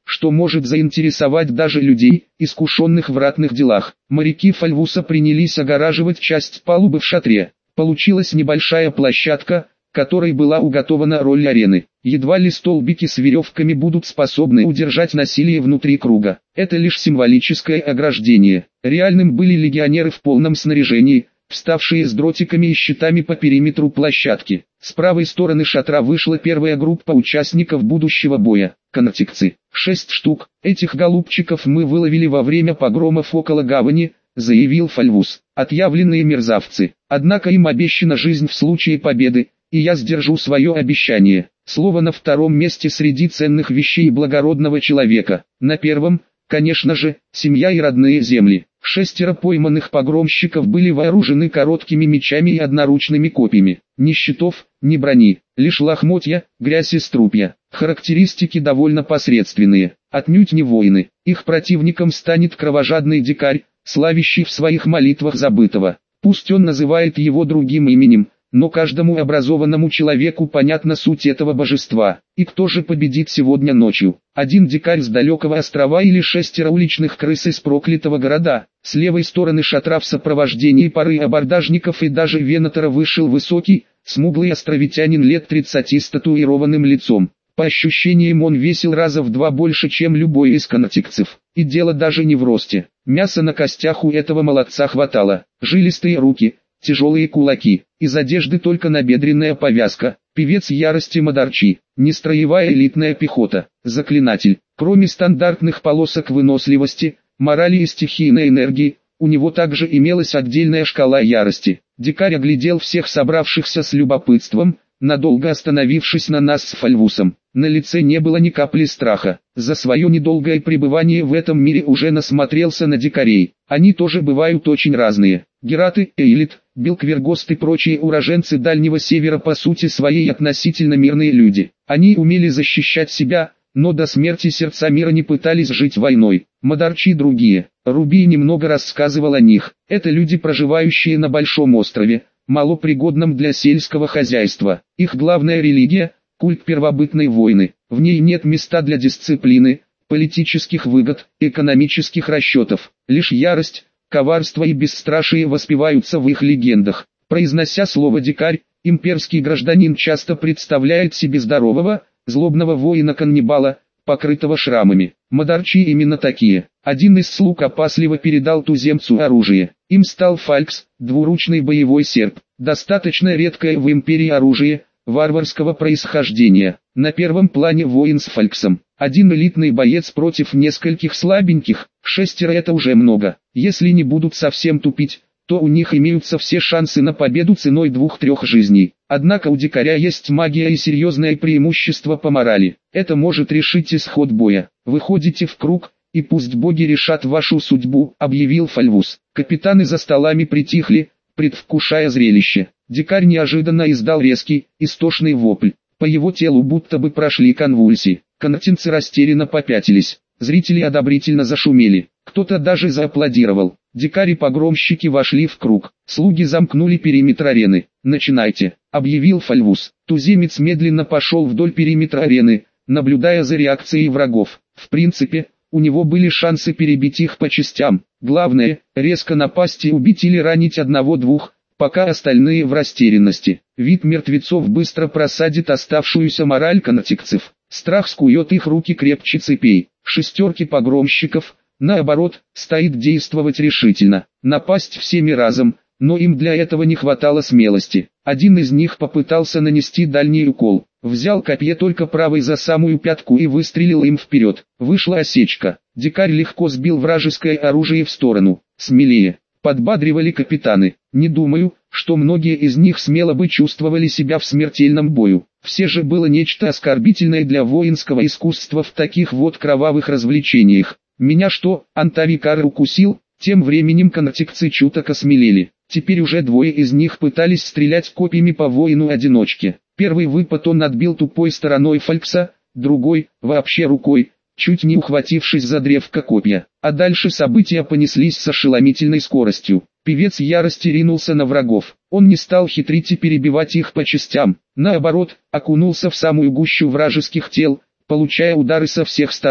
что может заинтересовать даже людей, искушенных в ратных делах. Моряки Фальвуса принялись огораживать часть палубы в шатре. Получилась небольшая площадка, которой была уготована роль арены. Едва ли столбики с веревками будут способны удержать насилие внутри круга. Это лишь символическое ограждение. Реальным были легионеры в полном снаряжении, вставшие с дротиками и щитами по периметру площадки. С правой стороны шатра вышла первая группа участников будущего боя. Конотикцы. Шесть штук. Этих голубчиков мы выловили во время погромов около гавани, заявил Фальвус. Отъявленные мерзавцы. Однако им обещана жизнь в случае победы, и я сдержу свое обещание. Слово на втором месте среди ценных вещей благородного человека. На первом, конечно же, семья и родные земли. Шестеро пойманных погромщиков были вооружены короткими мечами и одноручными копьями. Ни щитов, ни брони, лишь лохмотья, грязь и струпья. Характеристики довольно посредственные, отнюдь не воины. Их противником станет кровожадный дикарь, славящий в своих молитвах забытого. Пусть он называет его другим именем, но каждому образованному человеку понятна суть этого божества. И кто же победит сегодня ночью? Один дикарь с далекого острова или шестеро уличных крыс из проклятого города? С левой стороны шатра в сопровождении пары абордажников и даже венатора вышел высокий, смуглый островитянин лет тридцати с татуированным лицом. По ощущениям он весил раза в два больше, чем любой из конотикцев. И дело даже не в росте. Мяса на костях у этого молодца хватало. Жилистые руки, тяжелые кулаки, из одежды только набедренная повязка. Певец ярости Модарчи, нестроевая элитная пехота, заклинатель. Кроме стандартных полосок выносливости, морали и стихийной энергии, у него также имелась отдельная шкала ярости. Дикарь оглядел всех собравшихся с любопытством, надолго остановившись на нас с Фальвусом. На лице не было ни капли страха. За свое недолгое пребывание в этом мире уже насмотрелся на дикарей. Они тоже бывают очень разные. Гераты, Эйлит, Белквергост и прочие уроженцы Дальнего Севера по сути своей относительно мирные люди. Они умели защищать себя, но до смерти сердца мира не пытались жить войной. Модарчи другие. Руби немного рассказывал о них. Это люди, проживающие на большом острове, малопригодном для сельского хозяйства. Их главная религия – культ первобытной войны. В ней нет места для дисциплины, политических выгод, экономических расчетов. Лишь ярость, коварство и бесстрашие воспеваются в их легендах. Произнося слово «дикарь», имперский гражданин часто представляет себе здорового, злобного воина-каннибала, покрытого шрамами. Модарчи именно такие. Один из слуг опасливо передал туземцу оружие. Им стал фалькс, двуручный боевой серп. Достаточно редкое в империи оружие, варварского происхождения. На первом плане воин с фальксом. Один элитный боец против нескольких слабеньких, шестеро это уже много. Если не будут совсем тупить, то у них имеются все шансы на победу ценой двух-трех жизней. Однако у дикаря есть магия и серьезное преимущество по морали. Это может решить исход боя. Выходите в круг, и пусть боги решат вашу судьбу, объявил Фальвус. Капитаны за столами притихли, предвкушая зрелище. Дикарь неожиданно издал резкий, истошный вопль. По его телу будто бы прошли конвульсии. Конотинцы растерянно попятились. Зрители одобрительно зашумели. Кто-то даже зааплодировал. Дикари-погромщики вошли в круг. Слуги замкнули периметр арены. «Начинайте», — объявил Фальвус. Туземец медленно пошел вдоль периметра арены, наблюдая за реакцией врагов. В принципе, у него были шансы перебить их по частям. Главное, резко напасть и убить или ранить одного-двух, пока остальные в растерянности. Вид мертвецов быстро просадит оставшуюся мораль конотикцев. Страх скует их руки крепче цепей. Шестерки погромщиков, наоборот, стоит действовать решительно, напасть всеми разом, но им для этого не хватало смелости. Один из них попытался нанести дальний укол, взял копье только правой за самую пятку и выстрелил им вперед. Вышла осечка, дикарь легко сбил вражеское оружие в сторону. Смелее, подбадривали капитаны. Не думаю, что многие из них смело бы чувствовали себя в смертельном бою. Все же было нечто оскорбительное для воинского искусства в таких вот кровавых развлечениях. Меня что, Антавикар укусил? Тем временем конотикцы чуток осмелели. Теперь уже двое из них пытались стрелять копьями по воину-одиночке. Первый выпад он отбил тупой стороной фалькса, другой, вообще рукой, чуть не ухватившись за древко копья. А дальше события понеслись с ошеломительной скоростью. Певец ярости ринулся на врагов. Он не стал хитрить и перебивать их по частям. Наоборот, окунулся в самую гущу вражеских тел, получая удары со всех сторон.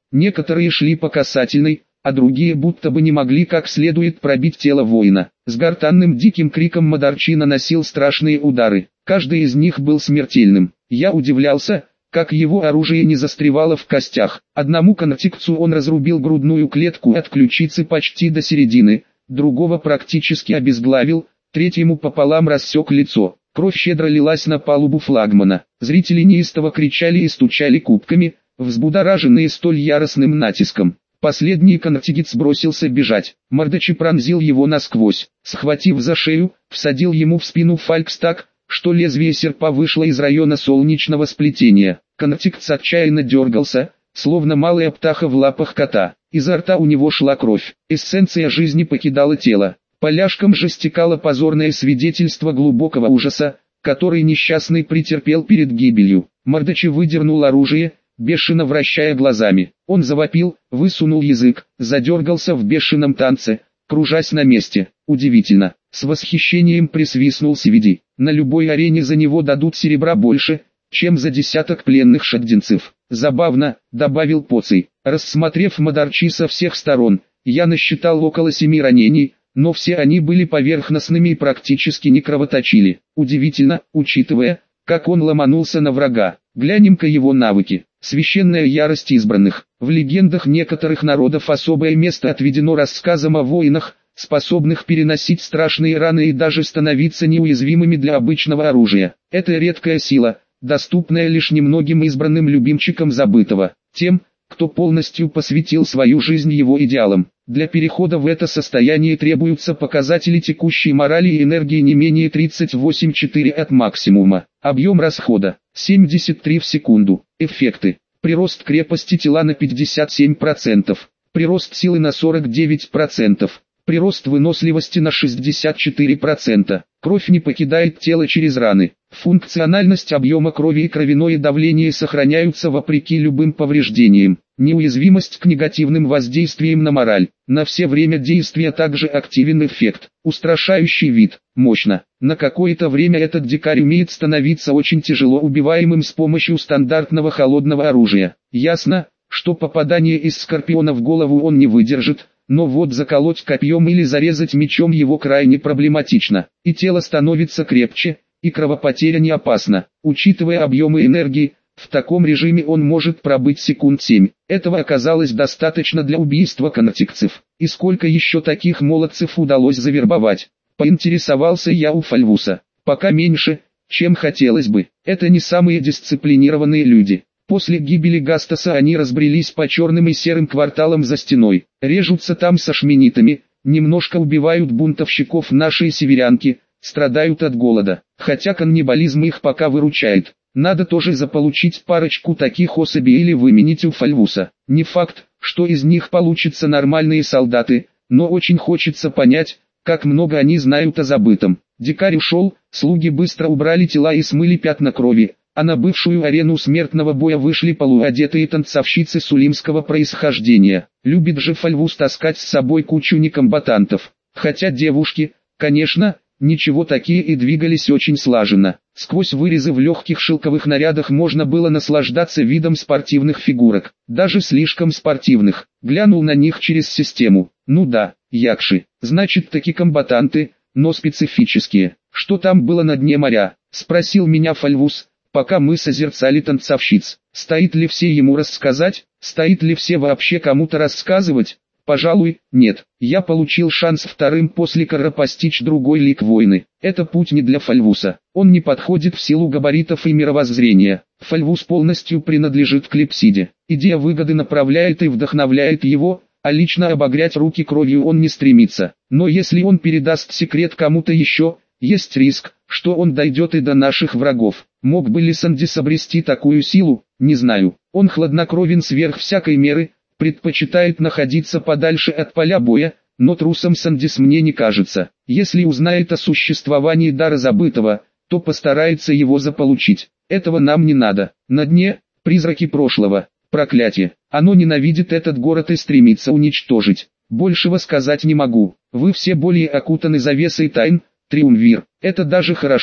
Некоторые шли по касательной, а другие будто бы не могли как следует пробить тело воина. С гортанным диким криком Модарчи наносил страшные удары. Каждый из них был смертельным. Я удивлялся, как его оружие не застревало в костях. Одному контикцу он разрубил грудную клетку от ключицы почти до середины, другого практически обезглавил, третьему пополам рассек лицо. Кровь щедро лилась на палубу флагмана. Зрители неистово кричали и стучали кубками, взбудораженные столь яростным натиском. Последний контигец бросился бежать. Мардачи пронзил его насквозь. Схватив за шею, всадил ему в спину фалькс так, что лезвие серпа вышло из района солнечного сплетения. Контикц отчаянно дергался, словно малая птаха в лапах кота. Изо рта у него шла кровь. Эссенция жизни покидала тело. По ляжкам же стекало позорное свидетельство глубокого ужаса, который несчастный претерпел перед гибелью. Мардачи выдернул оружие, бешено вращая глазами. Он завопил, высунул язык, задергался в бешеном танце, кружась на месте. Удивительно, с восхищением присвистнул Севиди. На любой арене за него дадут серебра больше, чем за десяток пленных шагдинцев. Забавно, добавил Поций. Рассмотрев Модарчи со всех сторон, я насчитал около семи ранений, но все они были поверхностными и практически не кровоточили. Удивительно, учитывая, как он ломанулся на врага. Глянем-ка его навыки. Священная ярость избранных. В легендах некоторых народов особое место отведено рассказам о воинах, способных переносить страшные раны и даже становиться неуязвимыми для обычного оружия. Это редкая сила, доступная лишь немногим избранным любимчикам забытого, тем, кто полностью посвятил свою жизнь его идеалам. Для перехода в это состояние требуются показатели текущей морали и энергии не менее тридцать восемь целых четыре десятых от максимума. Объем расхода семьдесят три в секунду. Эффекты. Прирост крепости тела на пятьдесят семь процентов. Прирост силы на сорок девять процентов. Прирост выносливости на шестьдесят четыре процента. Кровь не покидает тело через раны. Функциональность объема крови и кровяное давление сохраняются вопреки любым повреждениям. Неуязвимость к негативным воздействиям на мораль. На все время действия также активен эффект. Устрашающий вид. Мощно. На какое-то время этот дикарь умеет становиться очень тяжело убиваемым с помощью стандартного холодного оружия. Ясно, что попадание из скорпиона в голову он не выдержит, но вот заколоть копьем или зарезать мечом его крайне проблематично. И тело становится крепче, и кровопотеря не опасна. Учитывая объемы энергии, в таком режиме он может пробыть секунд семь. Этого оказалось достаточно для убийства контикцев. И сколько еще таких молодцев удалось завербовать? Поинтересовался я у Фальвуса. Пока меньше, чем хотелось бы. Это не самые дисциплинированные люди. После гибели Гастаса они разбрелись по черным и серым кварталам за стеной. Режутся там со шменитами, немножко убивают бунтовщиков нашей северянки, страдают от голода. Хотя каннибализм их пока выручает. Надо тоже заполучить парочку таких особей или выменить у Фальвуса. Не факт, что из них получатся нормальные солдаты, но очень хочется понять, как много они знают о забытом. Дикарь ушел, слуги быстро убрали тела и смыли пятна крови, а на бывшую арену смертного боя вышли полуодетые танцовщицы сулимского происхождения. Любит же Фальвус таскать с собой кучу некомбатантов. Хотя девушки, конечно, ничего такие и двигались очень слаженно. Сквозь вырезы в легких шелковых нарядах можно было наслаждаться видом спортивных фигурок, даже слишком спортивных. Глянул на них через систему. Ну да, якши, значит таки комбатанты, но специфические. Что там было на дне моря? Спросил меня Фальвус, пока мы созерцали танцовщиц. Стоит ли все ему рассказать? Стоит ли все вообще кому-то рассказывать? Пожалуй, нет. Я получил шанс вторым после Кара постичь другой лик войны. Это путь не для Фальвуса. Он не подходит в силу габаритов и мировоззрения. Фальвус полностью принадлежит Клипсиде. Идея выгоды направляет и вдохновляет его, а лично обогрять руки кровью он не стремится. Но если он передаст секрет кому-то еще, есть риск, что он дойдет и до наших врагов. Мог бы ли Сандис обрести такую силу? Не знаю. Он хладнокровен сверх всякой меры, предпочитает находиться подальше от поля боя, но трусом Сандис мне не кажется. Если узнает о существовании дара забытого, то постарается его заполучить. Этого нам не надо. На дне – призраки прошлого. Проклятие. Оно ненавидит этот город и стремится уничтожить. Большего сказать не могу. Вы все более окутаны завесой тайн, Триумвир. Это даже хорошо.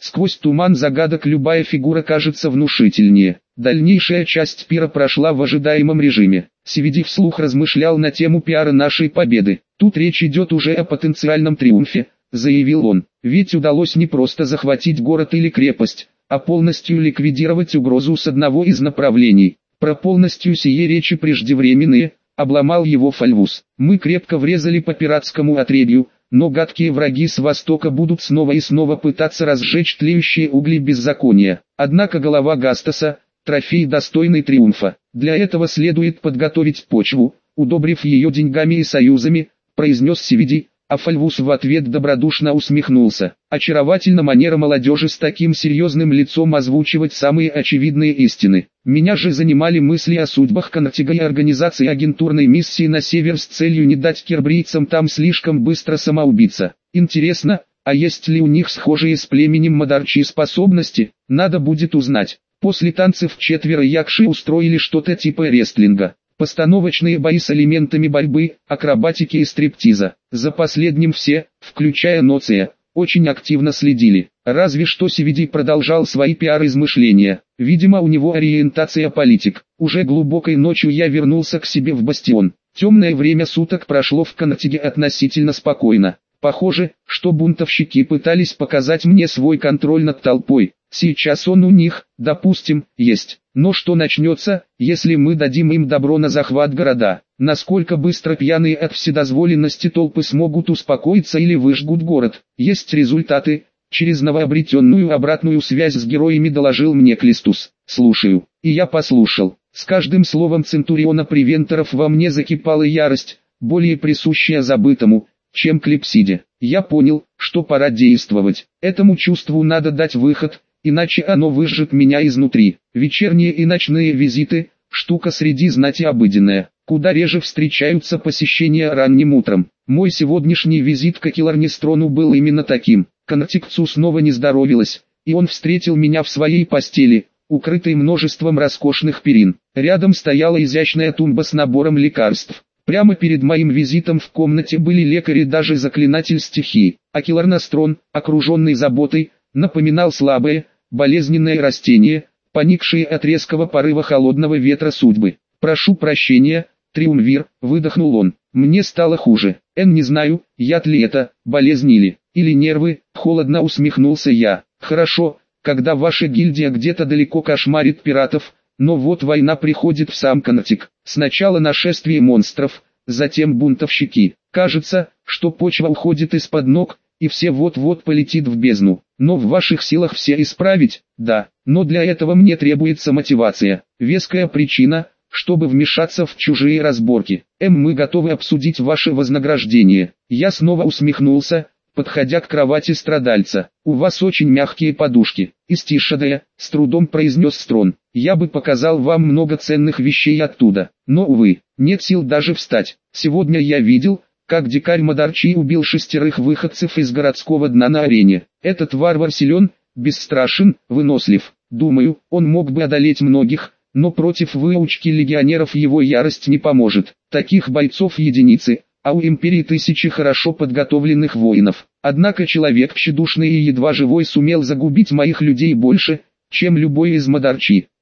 Сквозь туман загадок любая фигура кажется внушительнее. Дальнейшая часть пира прошла в ожидаемом режиме. Севиди вслух размышлял на тему пиара нашей победы. Тут речь идет уже о потенциальном триумфе, заявил он. Ведь удалось не просто захватить город или крепость, а полностью ликвидировать угрозу с одного из направлений. Про полностью сие речи преждевременные, обломал его Фальвус. Мы крепко врезали по пиратскому отребью, но гадкие враги с востока будут снова и снова пытаться разжечь тлеющие угли беззакония. Однако голова Гастаса – трофей достойный триумфа. Для этого следует подготовить почву, удобрив ее деньгами и союзами, произнес Севиди, а Фальвус в ответ добродушно усмехнулся. Очаровательна манера молодежи с таким серьезным лицом озвучивать самые очевидные истины. Меня же занимали мысли о судьбах Коннектига и организации агентурной миссии на север с целью не дать кербрийцам там слишком быстро самоубиться. Интересно, а есть ли у них схожие с племенем Мадарчи способности? Надо будет узнать. После танцев четверо якши устроили что-то типа рестлинга. Постановочные бои с элементами борьбы, акробатики и стриптиза. За последним все, включая Ноция, очень активно следили. Разве что Севиди продолжал свои пиар-измышления. Видимо, у него ориентация политик. Уже глубокой ночью я вернулся к себе в бастион. Темное время суток прошло в Коннектиге относительно спокойно. Похоже, что бунтовщики пытались показать мне свой контроль над толпой. Сейчас он у них, допустим, есть. Но что начнется, если мы дадим им добро на захват города? Насколько быстро пьяные от вседозволенности толпы смогут успокоиться или выжгут город? Есть результаты. Через новообретенную обратную связь с героями доложил мне Клистус. Слушаю. И я послушал. С каждым словом Центуриона Привенторов во мне закипала ярость, более присущая забытому, чем Клипсиде. Я понял, что пора действовать. Этому чувству надо дать выход, иначе оно выжжет меня изнутри. Вечерние и ночные визиты – штука среди знати обыденная. Куда реже встречаются посещения ранним утром. Мой сегодняшний визит к Акиларнистрону был именно таким. Коннектикцу снова не здоровилось, и он встретил меня в своей постели, укрытой множеством роскошных перин. Рядом стояла изящная тумба с набором лекарств. Прямо перед моим визитом в комнате были лекари, даже заклинатель стихии. Акиларнастрон, окруженный заботой, напоминал слабое, болезненное растение, поникшее от резкого порыва холодного ветра судьбы. «Прошу прощения, Триумвир», — выдохнул он. «Мне стало хуже. Эн, не знаю, яд ли это, болезнь или, или нервы», — холодно усмехнулся я. «Хорошо, когда ваша гильдия где-то далеко кошмарит пиратов, но вот война приходит в сам Коннектик. Сначала нашествие монстров, затем бунтовщики. Кажется, что почва уходит из-под ног, и все вот-вот полетит в бездну. Но в ваших силах все исправить, да, но для этого мне требуется мотивация, веская причина, чтобы вмешаться в чужие разборки. Эм, мы готовы обсудить ваше вознаграждение». Я снова усмехнулся, подходя к кровати страдальца. «У вас очень мягкие подушки». «Истишадая», — с трудом произнес Строн. «Я бы показал вам много ценных вещей оттуда, но, увы, нет сил даже встать. Сегодня я видел, как дикарь Мадарчи убил шестерых выходцев из городского дна на арене. Этот варвар силен, бесстрашен, вынослив. Думаю, он мог бы одолеть многих, но против выучки легионеров его ярость не поможет. Таких бойцов единицы, а у империи тысячи хорошо подготовленных воинов. Однако человек тщедушный и едва живой сумел загубить моих людей больше, чем любой из Мадарчи.